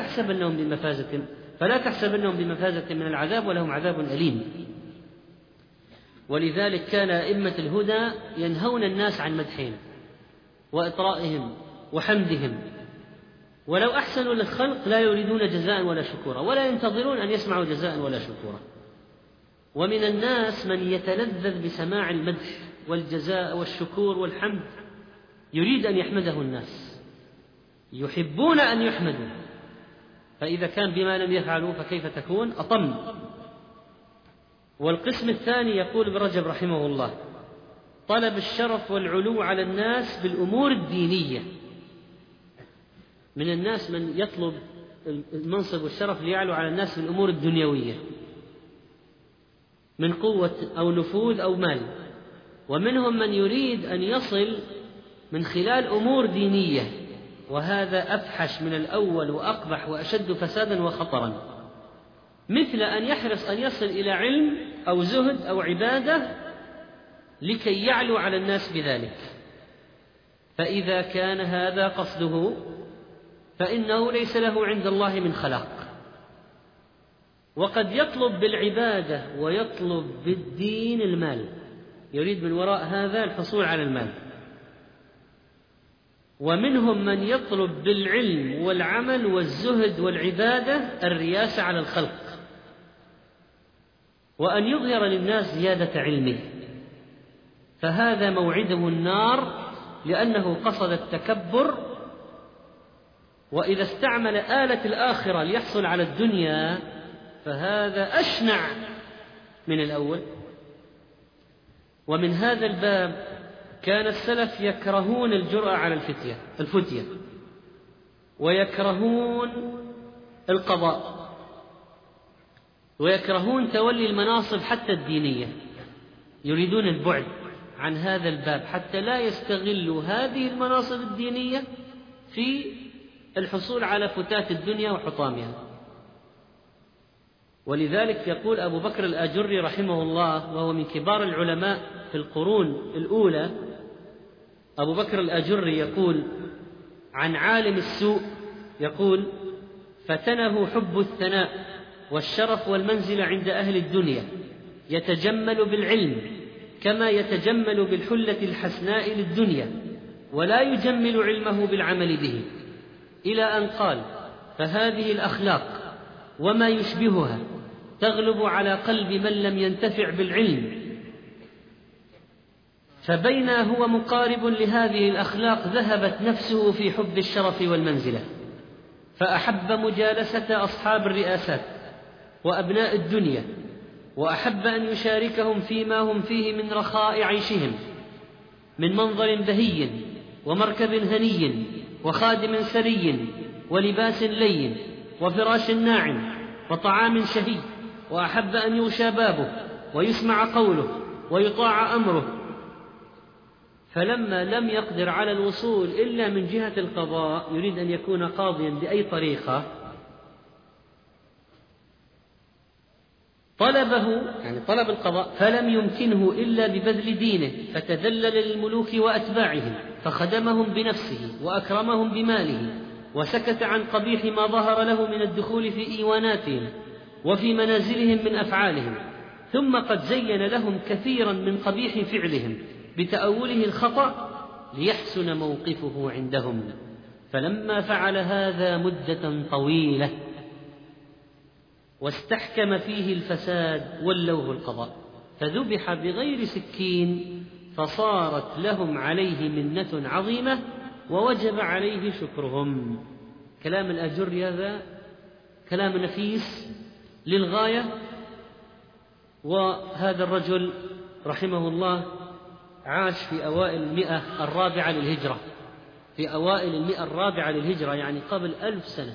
تحسبنهم بمفازة من العذاب، ولهم عذاب أليم. ولذلك كان أئمة الهدى ينهون الناس عن مدحهم وإطرائهم وحمدهم، ولو أحسنوا للخلق لا يريدون جزاء ولا شكورا، ولا ينتظرون أن يسمعوا جزاء ولا شكورا. ومن الناس من يتلذذ بسماع المدح والجزاء والشكور والحمد، يريد أن يحمده الناس، يحبون أن يحمدوا، فإذا كان بما لم يفعلوا فكيف تكون أطم. والقسم الثاني يقول ابن رجب رحمه الله: طلب الشرف والعلو على الناس بالأمور الدينية. من الناس من يطلب المنصب والشرف ليعلو على الناس بالأمور الدنيوية من قوة أو نفوذ أو مال، ومنهم من يريد أن يصل من خلال أمور دينية، وهذا أفحش من الأول وأقبح وأشد فسادا وخطرا، مثل أن يحرص أن يصل إلى علم أو زهد أو عبادة لكي يعلو على الناس بذلك. فإذا كان هذا قصده فإنه ليس له عند الله من خلاق. وقد يطلب بالعبادة ويطلب بالدين المال، يريد من وراء هذا الحصول على المال. ومنهم من يطلب بالعلم والعمل والزهد والعبادة الرياسة على الخلق، وأن يظهر للناس زيادة علمه، فهذا موعده النار، لأنه قصد التكبر. وإذا استعمل آلة الآخرة ليحصل على الدنيا فهذا أشنع من الأول. ومن هذا الباب كان السلف يكرهون الجرأة على الفتية، ويكرهون القضاء، ويكرهون تولي المناصب حتى الدينية، يريدون البعد عن هذا الباب حتى لا يستغلوا هذه المناصب الدينية في الحصول على فتات الدنيا وحطامها. ولذلك يقول أبو بكر الآجري رحمه الله، وهو من كبار العلماء في القرون الأولى، أبو بكر الآجري يقول عن عالم السوء، يقول: فتنه حب الثناء والشرف والمنزل عند أهل الدنيا، يتجمل بالعلم كما يتجمل بالحلة الحسناء للدنيا، ولا يجمل علمه بالعمل به، إلى أن قال: فهذه الأخلاق وما يشبهها تغلب على قلب من لم ينتفع بالعلم، فبينا هو مقارب لهذه الأخلاق ذهبت نفسه في حب الشرف والمنزلة، فأحب مجالسة أصحاب الرئاسات وأبناء الدنيا، وأحب أن يشاركهم فيما هم فيه من رخاء عيشهم، من منظر بهي ومركب هني وخادم سري ولباس لين وفراش ناعم وطعام شهي، وأحب أن يغشى بابه ويسمع قوله ويطاع أمره. فلما لم يقدر على الوصول إلا من جهة القضاء، يريد أن يكون قاضيا بأي طريقة، طلبه يعني طلب القضاء، فلم يمكنه إلا ببذل دينه، فتذلل للملوك وأتباعهم، فخدمهم بنفسه وأكرمهم بماله، وسكت عن قبيح ما ظهر له من الدخول في إيواناتهم وفي منازلهم من أفعالهم، ثم قد زين لهم كثيرا من قبيح فعلهم بتأوله الخطأ ليحسن موقفه عندهم. فلما فعل هذا مدة طويلة واستحكم فيه الفساد ولوه القضاء، فذبح بغير سكين، فصارت لهم عليه منة عظيمة ووجب عليه شكرهم. كلام الآجري هذا كلام نفيس للغاية. وهذا الرجل رحمه الله عاش في أوائل 104 للهجرة، في أوائل 104 للهجرة، يعني قبل 1000 سنة.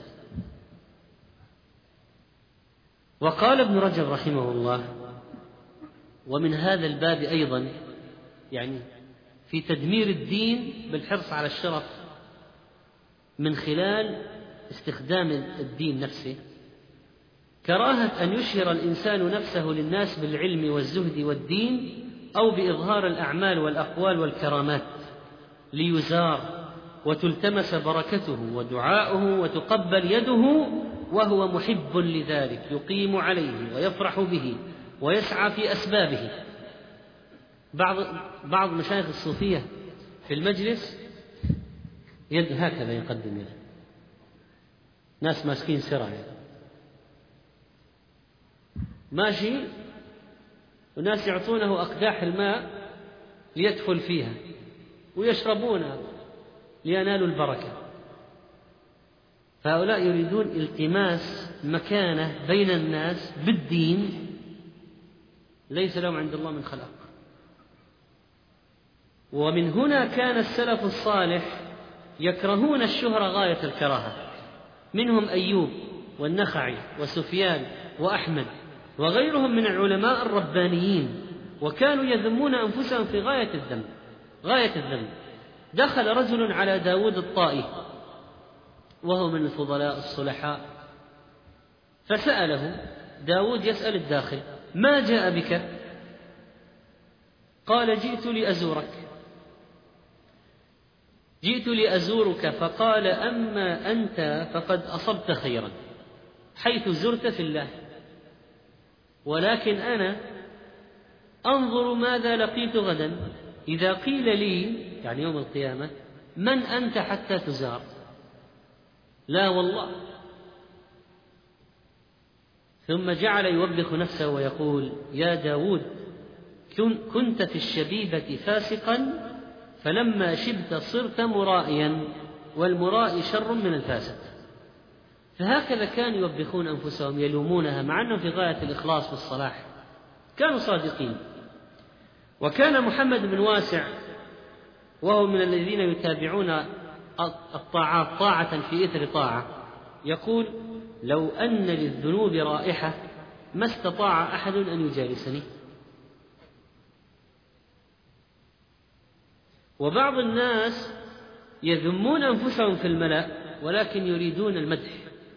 وقال ابن رجب رحمه الله: ومن هذا الباب أيضا، يعني في تدمير الدين بالحرص على الشرف من خلال استخدام الدين نفسه، كراهة أن يشهر الإنسان نفسه للناس بالعلم والزهد والدين، أو بإظهار الأعمال والأقوال والكرامات ليزار وتلتمس بركته ودعاؤه وتقبل يده، وهو محب لذلك يقيم عليه ويفرح به ويسعى في أسبابه. بعض مشايخ الصوفية في المجلس يد هكذا يقدم يده، ناس ماسكين سرعة ماشي، وناس يعطونه أقداح الماء ليدخل فيها ويشربونها لينالوا البركة. فهؤلاء يريدون التماس مكانة بين الناس بالدين ليس لهم عند الله من خلاق. ومن هنا كان السلف الصالح يكرهون الشهرة غاية الكراهة، منهم أيوب والنخعي وسفيان وأحمد وغيرهم من العلماء الربانيين، وكانوا يذمون أنفسهم في غاية الذم. دخل رجل على داود الطائي وهو من الفضلاء الصلحاء، فسأله داود يسأل الداخل: ما جاء بك؟ قال: جئت لأزورك. فقال: أما أنت فقد أصبت خيرا حيث زرت في الله، ولكن أنا أنظر ماذا لقيت غدا. إذا قيل لي، يعني يوم القيامة، من أنت حتى تزار؟ لا والله. ثم جعل يوبخ نفسه ويقول: يا داود، كنت في الشبيبة فاسقا، فلما شبت صرت مرائيا، والمرائي شر من الفاسق. فهكذا كانوا يوبخون أنفسهم، يلومونها مع أنهم في غاية الإخلاص والصلاح، كانوا صادقين. وكان محمد بن واسع وهو من الذين يتابعون الطاعات طاعة في إثر طاعة، يقول: لو أن للذنوب رائحة ما استطاع أحد أن يجالسني. وبعض الناس يذمون أنفسهم في الملأ ولكن يريدون المدح.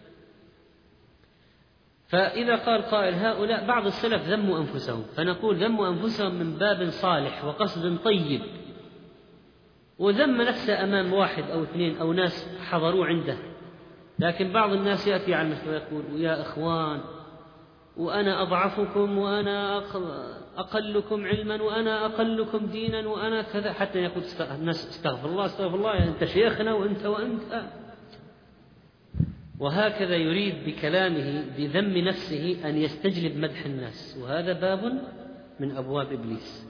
فإذا قال قائل: هؤلاء بعض السلف ذموا أنفسهم، فنقول: ذموا أنفسهم من باب صالح وقصد طيب، وذم نفسه أمام واحد أو اثنين أو ناس حضروا عنده. لكن بعض الناس يأتي على المستوى يقول: يا إخوان، وأنا أضعفكم، وأنا أقلكم علما، وأنا أقلكم دينا، وأنا كذا، حتى يقول الناس: استغفر الله، يعني أنت شيخنا وأنت. وهكذا يريد بكلامه بذم نفسه أن يستجلب مدح الناس، وهذا باب من أبواب إبليس.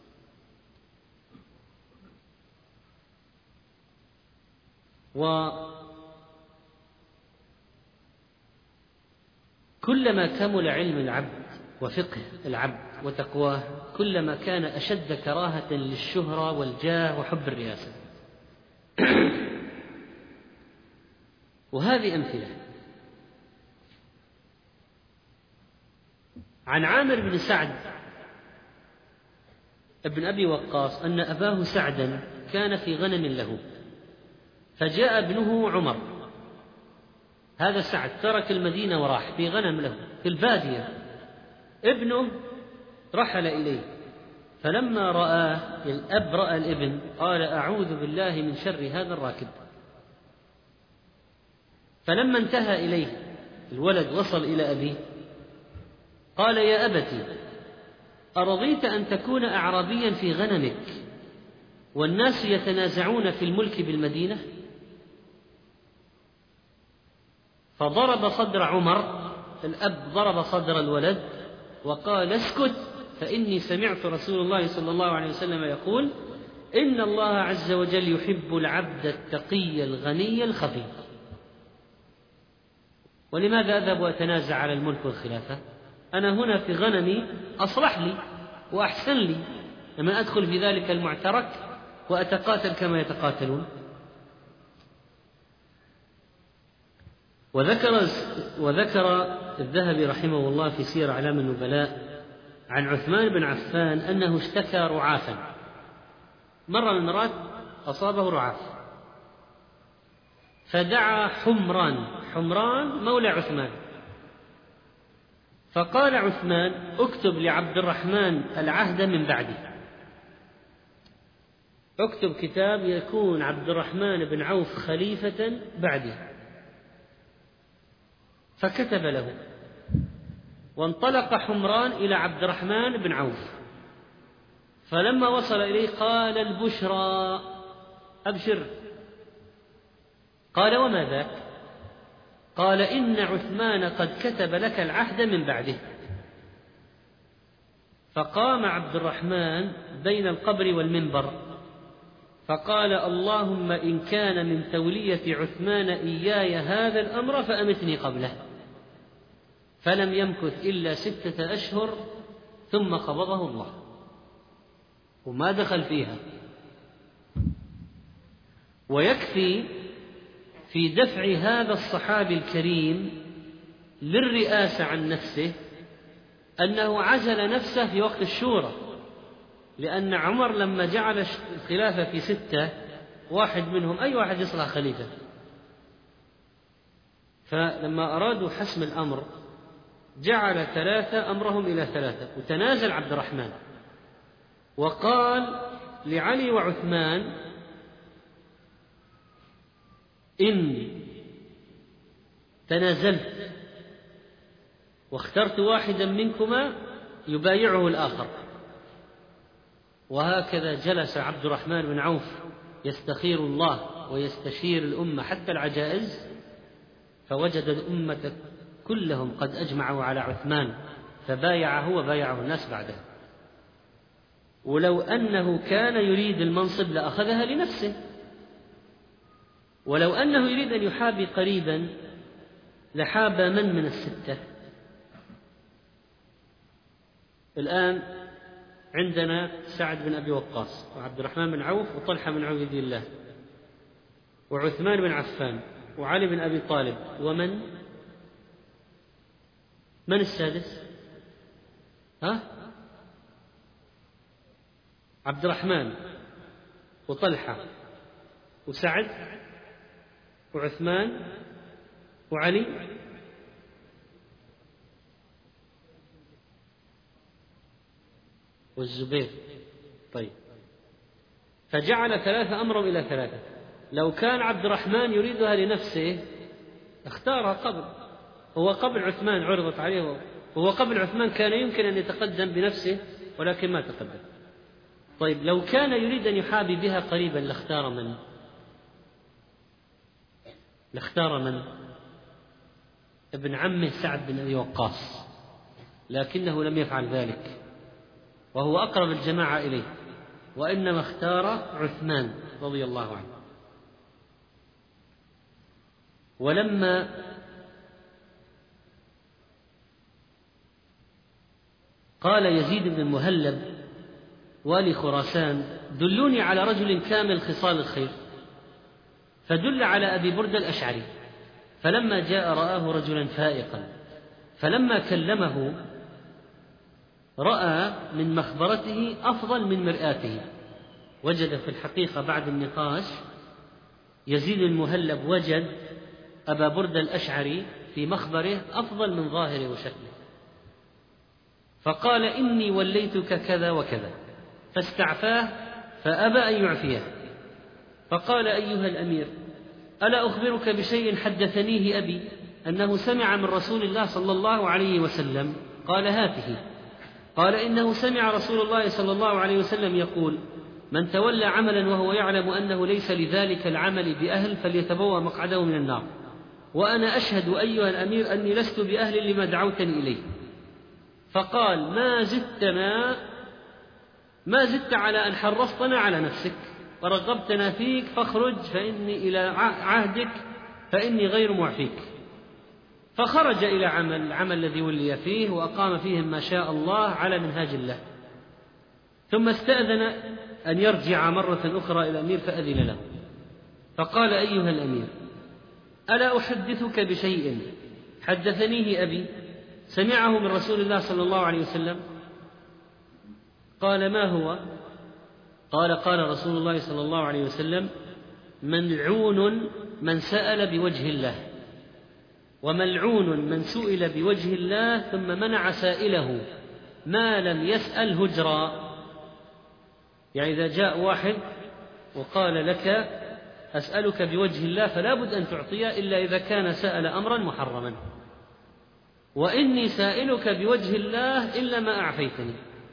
وكلما كمل علم العبد وفقه العبد وتقواه، كلما كان أشد كراهة للشهرة والجاه وحب الرياسة. وهذه أمثلة. عن عامر بن سعد ابن أبي وقاص أن أباه سعدا كان في غنم له، فجاء ابنه عمر. هذا سعد ترك المدينة وراح في غنم له في البادية، ابنه رحل إليه، فلما رآه الأب رأى الابن قال: أعوذ بالله من شر هذا الراكب. فلما انتهى إليه الولد وصل إلى أبيه قال: يا أبتي، أرضيت أن تكون أعرابيا في غنمك والناس يتنازعون في الملك بالمدينة؟ فضرب صدر عمر، الأب ضرب صدر الولد وقال: اسكت، فإني سمعت رسول الله صلى الله عليه وسلم يقول: إن الله عز وجل يحب العبد التقي الغني الخفي. ولماذا أذهب وأتنازع على الملك والخلافة؟ أنا هنا في غنمي أصلح لي وأحسن لي، لما أدخل في ذلك المعترك وأتقاتل كما يتقاتلون. وذكر الذهبي رحمه الله في سير أعلام النبلاء عن عثمان بن عفان أنه اشتكى رعافا، مرة من المرات أصابه رعاف، فدعا حمران مولى عثمان، فقال عثمان: اكتب لعبد الرحمن العهد من بعدي. اكتب كتاب يكون عبد الرحمن بن عوف خليفة بعده. فكتب له، وانطلق حمران إلى عبد الرحمن بن عوف، فلما وصل إليه قال: البشرى، أبشر. قال: وما ذاك؟ قال: إن عثمان قد كتب لك العهد من بعده. فقام عبد الرحمن بين القبر والمنبر فقال: اللهم إن كان من تولية عثمان إياي هذا الأمر فأمتني قبله. فلم يمكث إلا 6 أشهر ثم قبضه الله، وما دخل فيها. ويكفي في دفع هذا الصحابي الكريم للرئاسة عن نفسه أنه عزل نفسه في وقت الشورى، لأن عمر لما جعل الخلافة في 6 واحد منهم أي واحد يصلح خليفة، فلما أرادوا حسم الأمر جعل 3 أمرهم إلى 3، وتنازل عبد الرحمن وقال لعلي وعثمان: إن تنازلت واخترت واحدا منكما يبايعه الآخر. وهكذا جلس عبد الرحمن بن عوف يستخير الله ويستشير الأمة حتى العجائز، فوجد الأمة كلهم قد أجمعوا على عثمان، فبايعه وبايعه الناس بعده. ولو أنه كان يريد المنصب لأخذها لنفسه، ولو أنه يريد أن يحابي قريبا لحاب من 6. الآن عندنا سعد بن أبي وقاص وعبد الرحمن بن عوف وطلحة بن عبيد الله وعثمان بن عفان وعلي بن أبي طالب، ومن السادس؟ عبد الرحمن وطلحة وسعد وعثمان وعلي والزبير. طيب، فجعل 3 أمرهم إلى 3. لو كان عبد الرحمن يريدها لنفسه اختارها قبل، هو قبل عثمان عرضت عليه، وهو قبل عثمان كان يمكن أن يتقدم بنفسه ولكن ما تقدم. طيب، لو كان يريد أن يحابي بها قريبا لاختار من؟ ابن عمه سعد بن أبي وقاص، لكنه لم يفعل ذلك وهو أقرب الجماعة إليه، وإنما اختار عثمان رضي الله عنه. ولما قال يزيد بن المهلب والي خراسان: دلوني على رجل كامل خصال الخير، فدل على أبي بردة الأشعري، فلما جاء رآه رجلا فائقا، فلما كلمه رأى من مخبرته أفضل من مرآته. وجد في الحقيقة بعد النقاش يزيد المهلب وجد أبا بردة الأشعري في مخبره أفضل من ظاهره وشكله، فقال: إني وليتك كذا وكذا، فاستعفاه فأبى أن يعفيه. فقال: أيها الأمير، ألا أخبرك بشيء حدثنيه أبي أنه سمع من رسول الله صلى الله عليه وسلم؟ قال: هاته. قال: إنه سمع رسول الله صلى الله عليه وسلم يقول: من تولى عملا وهو يعلم أنه ليس لذلك العمل بأهل فليتبوأ مقعده من النار، وأنا أشهد أيها الأمير أني لست بأهل لما دعوتني إليه. فقال: ما زدت على أن حرصتنا على نفسك ورغبتنا فيك، فاخرج فإني إلى عهدك فإني غير معفيك. فخرج إلى العمل الذي ولي فيه وأقام فيهم ما شاء الله على منهاج الله، ثم استأذن أن يرجع مرة أخرى إلى الأمير فأذن له. فقال: أيها الأمير، ألا أحدثك بشيء حدثنيه أبي سمعه من رسول الله صلى الله عليه وسلم؟ قال: ما هو؟ قال: قال رسول الله صلى الله عليه وسلم: ملعون من سأل بوجه الله، وملعون من سئل بوجه الله ثم منع سائله ما لم يسأل هجرا. يعني إذا جاء واحد وقال لك أسألك بوجه الله فلا بد أن تعطيه إلا إذا كان سأل أمرا محرما، وإني سائلك بوجه الله إلا ما أعفيتني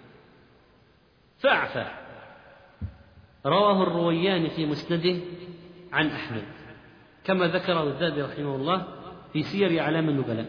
فأعفى. رواه الروياني في مسنده عن أحمد كما ذكره الذهبي رحمه الله في سير أعلام النبلاء.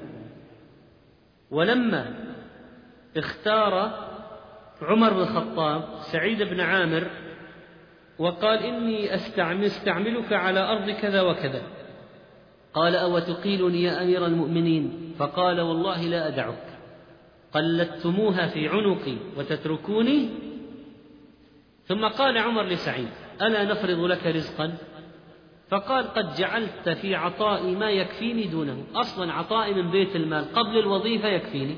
ولما اختار عمر بن الخطاب سعيد بن عامر وقال إني استعملك على أرض كذا وكذا، قال أو تقيلني يا أمير المؤمنين؟ فقال والله لا أدعك، قلدتموها في عنقي وتتركوني. ثم قال عمر لسعيد ألا نفرض لك رزقا؟ فقال قد جعلت في عطائي ما يكفيني دونه، أصلا عطائي من بيت المال قبل الوظيفة يكفيني،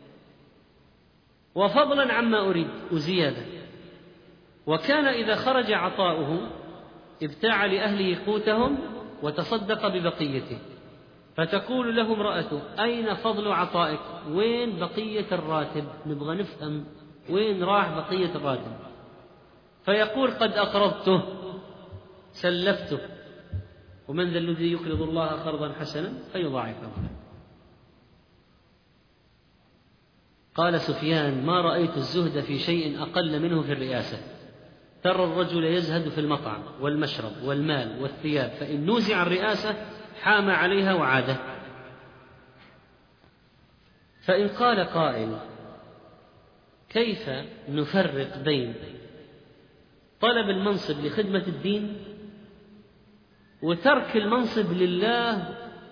وفضلا عما أريد وزيادة. وكان إذا خرج عطاؤه ابتاع لأهله قوتهم وتصدق ببقيته، فتقول له امرأته أين فضل عطائك؟ وين بقية الراتب؟ نبغى نفهم وين راح بقية الراتب. فيقول قد أقرضته، سلفته، ومن ذا الذي يقرض الله قرضا حسنا فيضاعفه. قال سفيان ما رأيت الزهد في شيء أقل منه في الرئاسة. ترى الرجل يزهد في المطعم والمشرب والمال والثياب، فإن نوزع الرئاسة حام عليها وعاده. فإن قال قائل كيف نفرق بين طلب المنصب لخدمة الدين وترك المنصب لله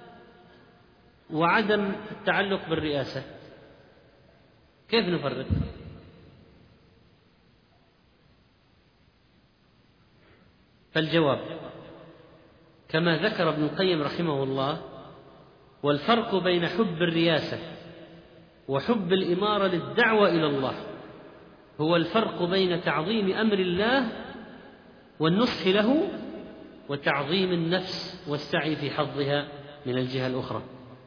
وعدم التعلق بالرئاسة؟ كيف نفرق؟ فالجواب كما ذكر ابن القيم رحمه الله والفرق بين حب الرياسة وحب الإمارة للدعوة إلى الله هو الفرق بين تعظيم أمر الله والنصح له وتعظيم النفس والسعي في حظها من الجهة الأخرى.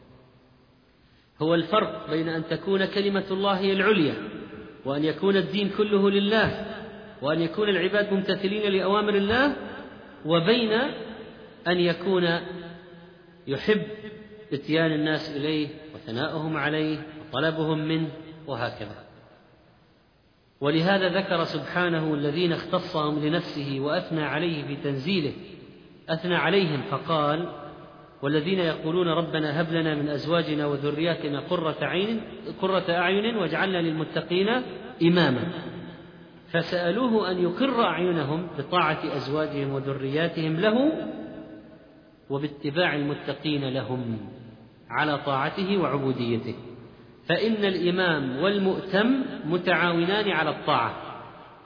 هو الفرق بين أن تكون كلمة الله هي العليا وأن يكون الدين كله لله وأن يكون العباد ممتثلين لأوامر الله، وبين أن يكون يحب اتيان الناس إليه وثناؤهم عليه وطلبهم منه وهكذا. ولهذا ذكر سبحانه الذين اختصهم لنفسه وأثنى عليه في تنزيله، أثنى عليهم فقال والذين يقولون ربنا هب لنا من أزواجنا وذرياتنا قرة أعين واجعلنا للمتقين إماما، فسألوه أن يقر أعينهم بطاعة أزواجهم وذرياتهم له وباتباع المتقين لهم على طاعته وعبوديته، فإن الإمام والمؤتم متعاونان على الطاعة.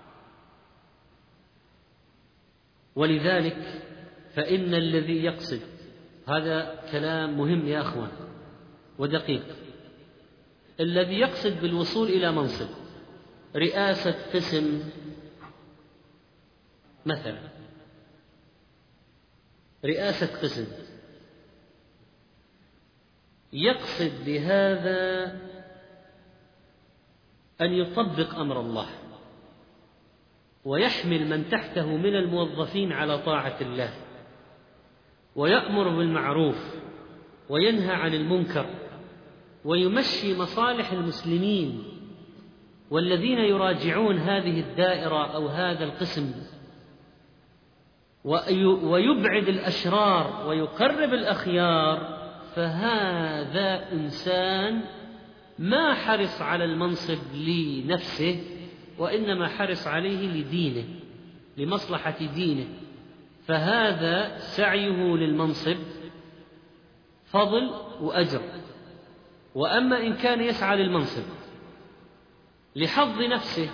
ولذلك فإن الذي يقصد، هذا كلام مهم يا أخوان ودقيق، الذي يقصد بالوصول إلى منصب رئاسة قسم مثلا، رئاسة قسم، يقصد بهذا أن يطبق أمر الله ويحمل من تحته من الموظفين على طاعة الله ويأمر بالمعروف وينهى عن المنكر ويمشي مصالح المسلمين والذين يراجعون هذه الدائرة أو هذا القسم، ويبعد الأشرار ويقرب الأخيار، فهذا إنسان ما حرص على المنصب لنفسه وإنما حرص عليه لدينه لمصلحة دينه، فهذا سعيه للمنصب فضل وأجر. وأما إن كان يسعى للمنصب لحظ نفسه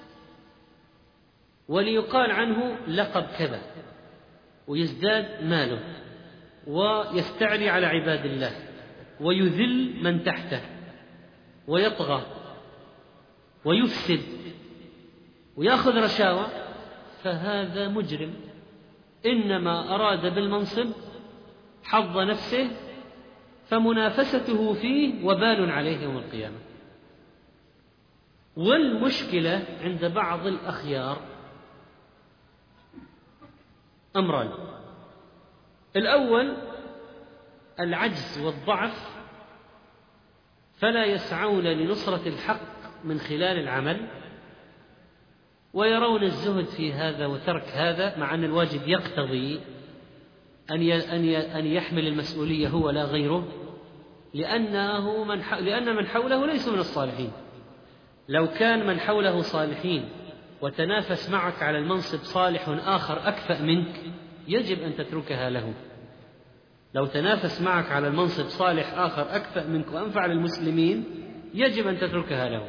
وليقال عنه لقب كذا ويزداد ماله ويستعلي على عباد الله ويذل من تحته ويطغى ويفسد ويأخذ رشاوى، فهذا مجرم إنما أراد بالمنصب حظ نفسه، فمنافسته فيه وبال عليه يوم القيامة. والمشكلة عند بعض الأخيار أمران: الأول العجز والضعف، فلا يسعون لنصرة الحق من خلال العمل، ويرون الزهد في هذا وترك هذا، مع أن الواجب يقتضي أن يحمل المسؤولية هو لا غيره، لأن من حوله ليسوا من الصالحين. لو كان من حوله صالحين وتنافس معك على المنصب صالح آخر أكفأ منك يجب أن تتركها له. لو تنافس معك على المنصب صالح آخر أكفأ منك وأنفع للمسلمين يجب أن تتركها له.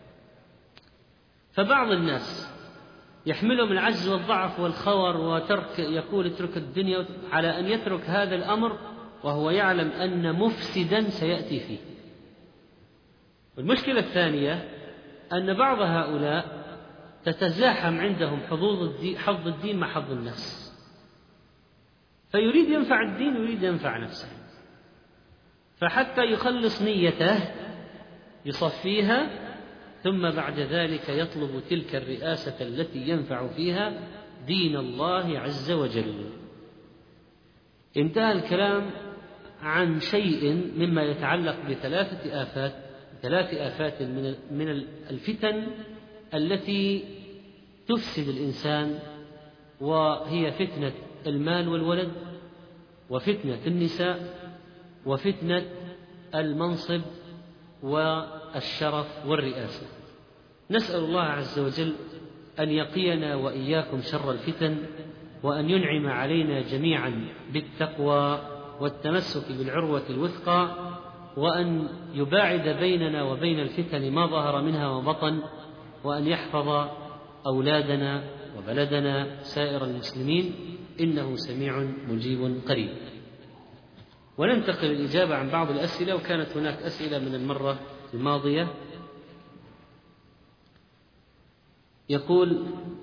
فبعض الناس يحملهم العجز والضعف والخور يقول اترك الدنيا، على أن يترك هذا الأمر وهو يعلم أن مفسدا سيأتي فيه. والمشكلة الثانية أن بعض هؤلاء تتزاحم عندهم حظ الدين مع حظ النفس، فيريد ينفع الدين ويريد ينفع نفسه، فحتى يخلص نيته يصفيها، ثم بعد ذلك يطلب تلك الرئاسة التي ينفع فيها دين الله عز وجل. انتهى الكلام عن شيء مما يتعلق ثلاث آفات من الفتن التي تفسد الإنسان، وهي فتنة المال والولد، وفتنة النساء، وفتنة المنصب والشرف والرئاسة. نسأل الله عز وجل أن يقينا وإياكم شر الفتن، وأن ينعم علينا جميعا بالتقوى والتمسك بالعروة الوثقى، وأن يباعد بيننا وبين الفتن ما ظهر منها وبطن، وأن يحفظ أولادنا وبلدنا سائر المسلمين، إنه سميع مجيب قريب. وننتقل الإجابة عن بعض الأسئلة، وكانت هناك أسئلة من المرة الماضية. يقول: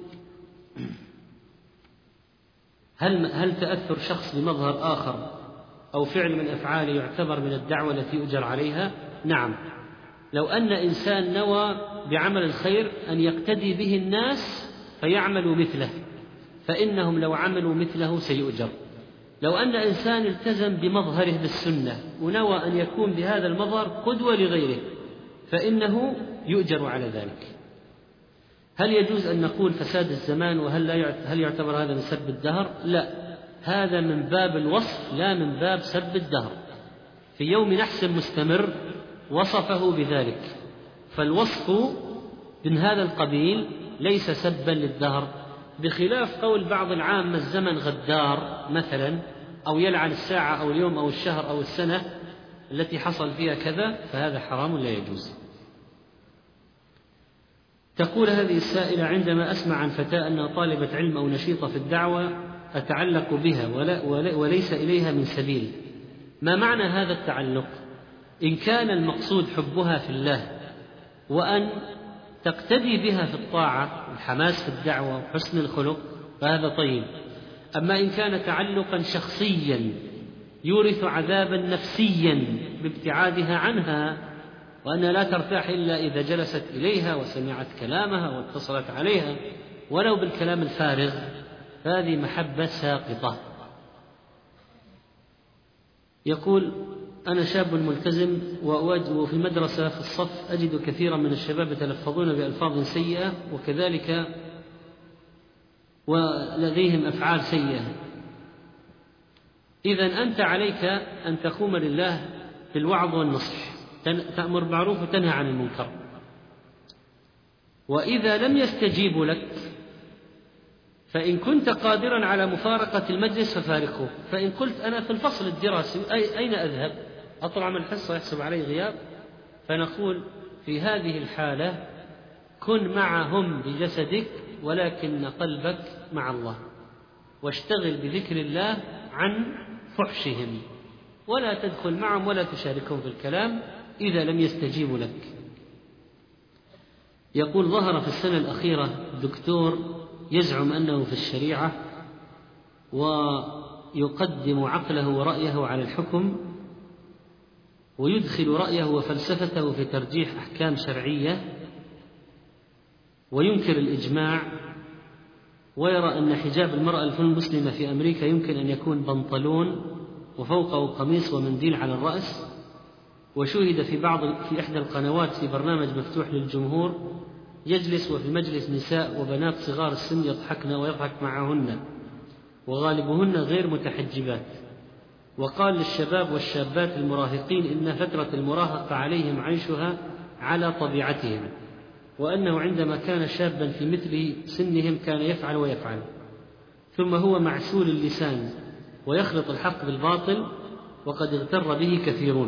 هل تأثر شخص بمظهر آخر أو فعل من أفعاله يعتبر من الدعوة التي يؤجر عليها؟ نعم، لو أن إنسان نوى بعمل الخير أن يقتدي به الناس فيعملوا مثله، فإنهم لو عملوا مثله سيؤجر. لو أن إنسان التزم بمظهره بالسنة ونوى أن يكون بهذا المظهر قدوة لغيره فإنه يؤجر على ذلك. هل يجوز أن نقول فساد الزمان، هل يعتبر هذا من سب الدهر؟ لا، هذا من باب الوصف لا من باب سب الدهر. في يوم نحس مستمر وصفه بذلك، فالوصف من هذا القبيل ليس سبا للدهر، بخلاف قول بعض العامة الزمن غدار مثلا، أو يلعن الساعة أو اليوم أو الشهر أو السنة التي حصل فيها كذا، فهذا حرام لا يجوز. تقول هذه السائلة: عندما أسمع عن فتاة أنها طالبة علم أو نشيطة في الدعوة أتعلق بها وليس إليها من سبيل، ما معنى هذا التعلق؟ إن كان المقصود حبها في الله وأن تقتدي بها في الطاعة والحماس في الدعوة وحسن الخلق فهذا طيب. أما إن كان تعلقا شخصيا يورث عذابا نفسيا بابتعادها عنها، وأنها لا ترتاح إلا إذا جلست إليها وسمعت كلامها واتصلت عليها ولو بالكلام الفارغ، فهذه محبة ساقطة. يقول: أنا شاب ملتزم وفي المدرسة في الصف أجد كثيرا من الشباب يتلفظون بألفاظ سيئة وكذلك ولديهم أفعال سيئة. إذن أنت عليك أن تقوم لله بالوعظ والنصح، تأمر بالمعروف وتنهى عن المنكر، وإذا لم يستجيبوا لك فإن كنت قادرا على مفارقة المجلس ففارقه. فإن قلت أنا في الفصل الدراسي أين أذهب؟ أطلع من الحصة يحسب علي غياب، فنقول في هذه الحالة كن معهم بجسدك ولكن قلبك مع الله، واشتغل بذكر الله عن فحشهم، ولا تدخل معهم ولا تشاركهم في الكلام إذا لم يستجيبوا لك. يقول: ظهر في السنة الأخيرة دكتور يزعم أنه في الشريعة ويقدم عقله ورأيه على الحكم، ويدخل رأيه وفلسفته في ترجيح أحكام شرعية، وينكر الإجماع ويرى أن حجاب المرأة المسلمة في أمريكا يمكن أن يكون بنطلون وفوقه قميص ومنديل على الرأس. وشوهد في إحدى القنوات في برنامج مفتوح للجمهور يجلس وفي المجلس نساء وبنات صغار السن يضحكن ويضحك معهن وغالبهن غير متحجبات. وقال للشباب والشابات المراهقين إن فترة المراهقة عليهم عيشها على طبيعتهم، وأنه عندما كان شابا في مثل سنهم كان يفعل ويفعل، ثم هو معسول اللسان ويخلط الحق بالباطل وقد اغتر به كثيرون.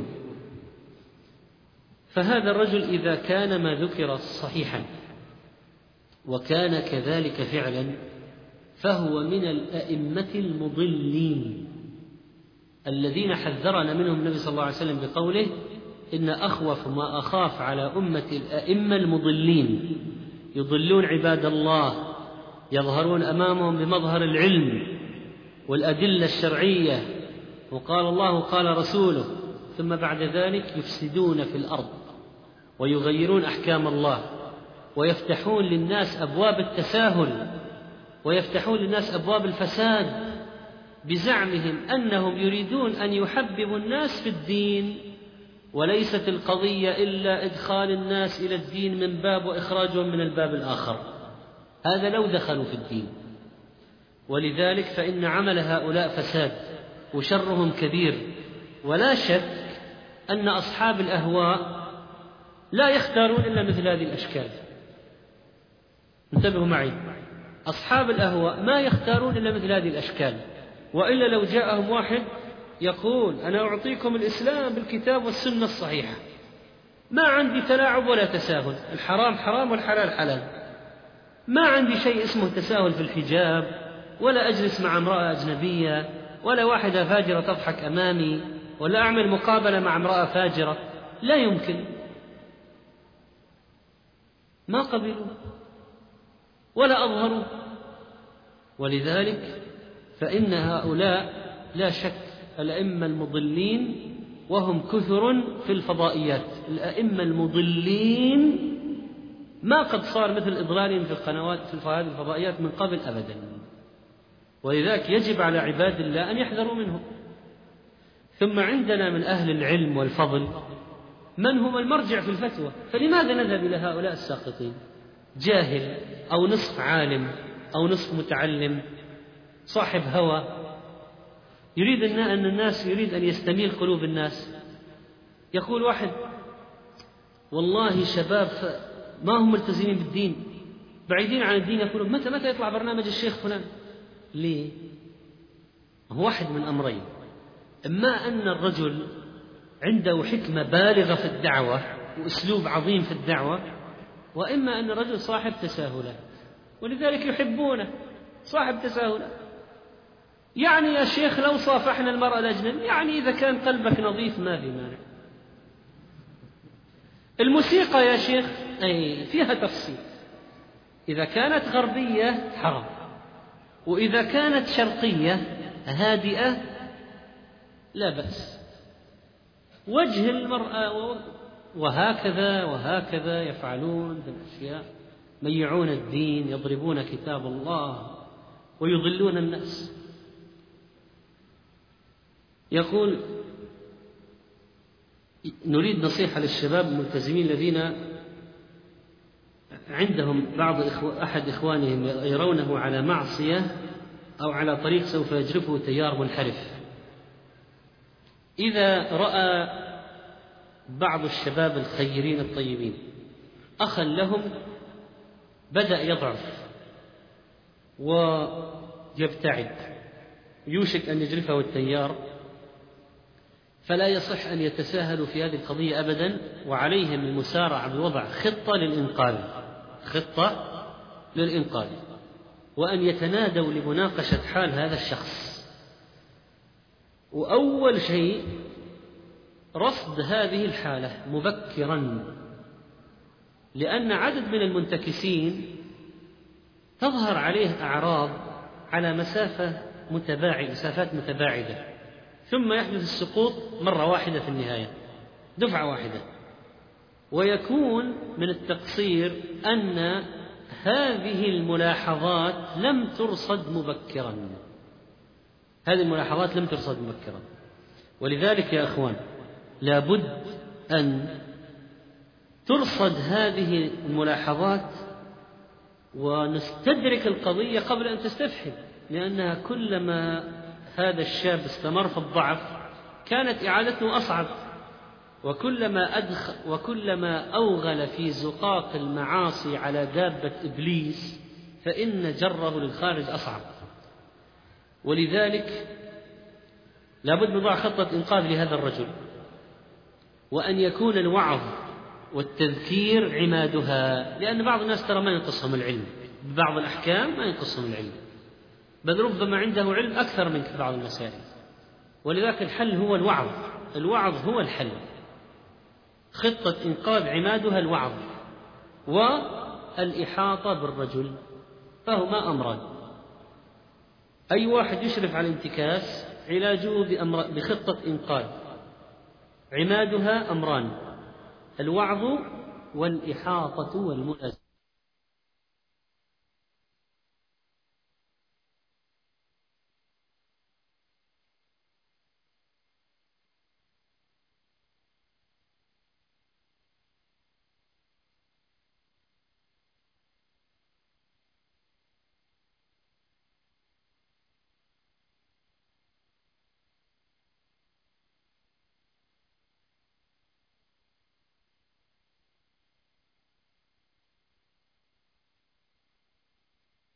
فهذا الرجل إذا كان ما ذكر صحيحا وكان كذلك فعلا فهو من الأئمة المضلين الذين حذرنا منهم النبي صلى الله عليه وسلم بقوله إن أخوف ما أخاف على أمة الأئمة المضلين، يضلون عباد الله، يظهرون أمامهم بمظهر العلم والأدلة الشرعية وقال الله قال رسوله، ثم بعد ذلك يفسدون في الأرض ويغيرون أحكام الله ويفتحون للناس أبواب التساهل ويفتحون للناس أبواب الفساد بزعمهم أنهم يريدون أن يحببوا الناس في الدين، وليست القضية إلا إدخال الناس إلى الدين من باب وإخراجهم من الباب الآخر، هذا لو دخلوا في الدين. ولذلك فإن عمل هؤلاء فساد وشرهم كبير، ولا شك أن أصحاب الأهواء لا يختارون إلا مثل هذه الأشكال. انتبهوا معي، أصحاب الأهواء ما يختارون إلا مثل هذه الأشكال، وإلا لو جاءهم واحد يقول أنا أعطيكم الإسلام بالكتاب والسنة الصحيحة، ما عندي تلاعب ولا تساهل، الحرام حرام والحلال حلال، ما عندي شيء اسمه تساهل في الحجاب، ولا أجلس مع امرأة أجنبية، ولا واحدة فاجرة تضحك أمامي، ولا أعمل مقابلة مع امرأة فاجرة، لا يمكن، ما قبلوا ولا أظهروا. ولذلك فإن هؤلاء لا شك الأئمة المضلين، وهم كثر في الفضائيات، الأئمة المضلين ما قد صار مثل إضلالهم في القنوات في هذه الفضائيات من قبل أبدا، ولذلك يجب على عباد الله أن يحذروا منهم. ثم عندنا من أهل العلم والفضل من هم المرجع في الفتوى، فلماذا نذهب إلى هؤلاء الساقطين؟ جاهل أو نصف عالم أو نصف متعلم صاحب هوى يريد أن الناس يريد أن يستميل قلوب الناس. يقول واحد والله شباب ما هم ملتزمين بالدين، بعيدين عن الدين، يقولون متى يطلع برنامج الشيخ فلان؟ ليه؟ هو واحد من أمرين، إما أن الرجل عنده حكمة بالغة في الدعوة وأسلوب عظيم في الدعوة، وإما أن الرجل صاحب تساهلات، ولذلك يحبونه صاحب تساهلات. يعني يا شيخ لو صافحنا المرأة الأجنبية، يعني إذا كان قلبك نظيف ما في مانع. الموسيقى يا شيخ أي فيها تفصيل، إذا كانت غربية حرام، وإذا كانت شرقية هادئة لا بأس. وجه المرأة وهكذا يفعلون بالأشياء، ميعون الدين، يضربون كتاب الله ويضلون الناس. يقول نريد نصيحة للشباب الملتزمين الذين عندهم أحد إخوانهم يرونه على معصية أو على طريق سوف يجرفه تيار منحرف. إذا رأى بعض الشباب الخيرين الطيبين أخا لهم بدأ يضعف ويبتعد يوشك أن يجرفه التيار، فلا يصح أن يتساهلوا في هذه القضية أبدا، وعليهم المسارعة بوضع خطة للإنقاذ، وأن يتنادوا لمناقشة حال هذا الشخص. وأول شيء رصد هذه الحالة مبكرا، لأن عدد من المنتكسين تظهر عليه أعراض على مسافات متباعدة، ثم يحدث السقوط مرة واحدة في النهاية، دفعة واحدة. ويكون من التقصير أن هذه الملاحظات لم ترصد مبكرا، هذه الملاحظات لم ترصد مبكرا. ولذلك يا أخوان لابد أن ترصد هذه الملاحظات ونستدرك القضية قبل أن تستفحل، لأنها كلما هذا الشاب استمر في الضعف كانت إعادته أصعب، وكلما أوغل في زقاق المعاصي على دابة إبليس فإن جره للخارج أصعب. ولذلك لابد من وضع خطة إنقاذ لهذا الرجل، وأن يكون الوعظ والتذكير عمادها، لأن بعض الناس ترى ما ينقصهم العلم ببعض الأحكام، ما ينقصهم العلم، بل ربما عنده علم أكثر منك في بعض المسائل. ولذلك الحل هو الوعظ، الوعظ هو الحل. خطة إنقاذ عمادها الوعظ والإحاطة بالرجل، فهما أمران. أي واحد يشرف على الانتكاس علاجه بخطة إنقاذ، عمادها أمران: الوعظ والإحاطة والملازمة.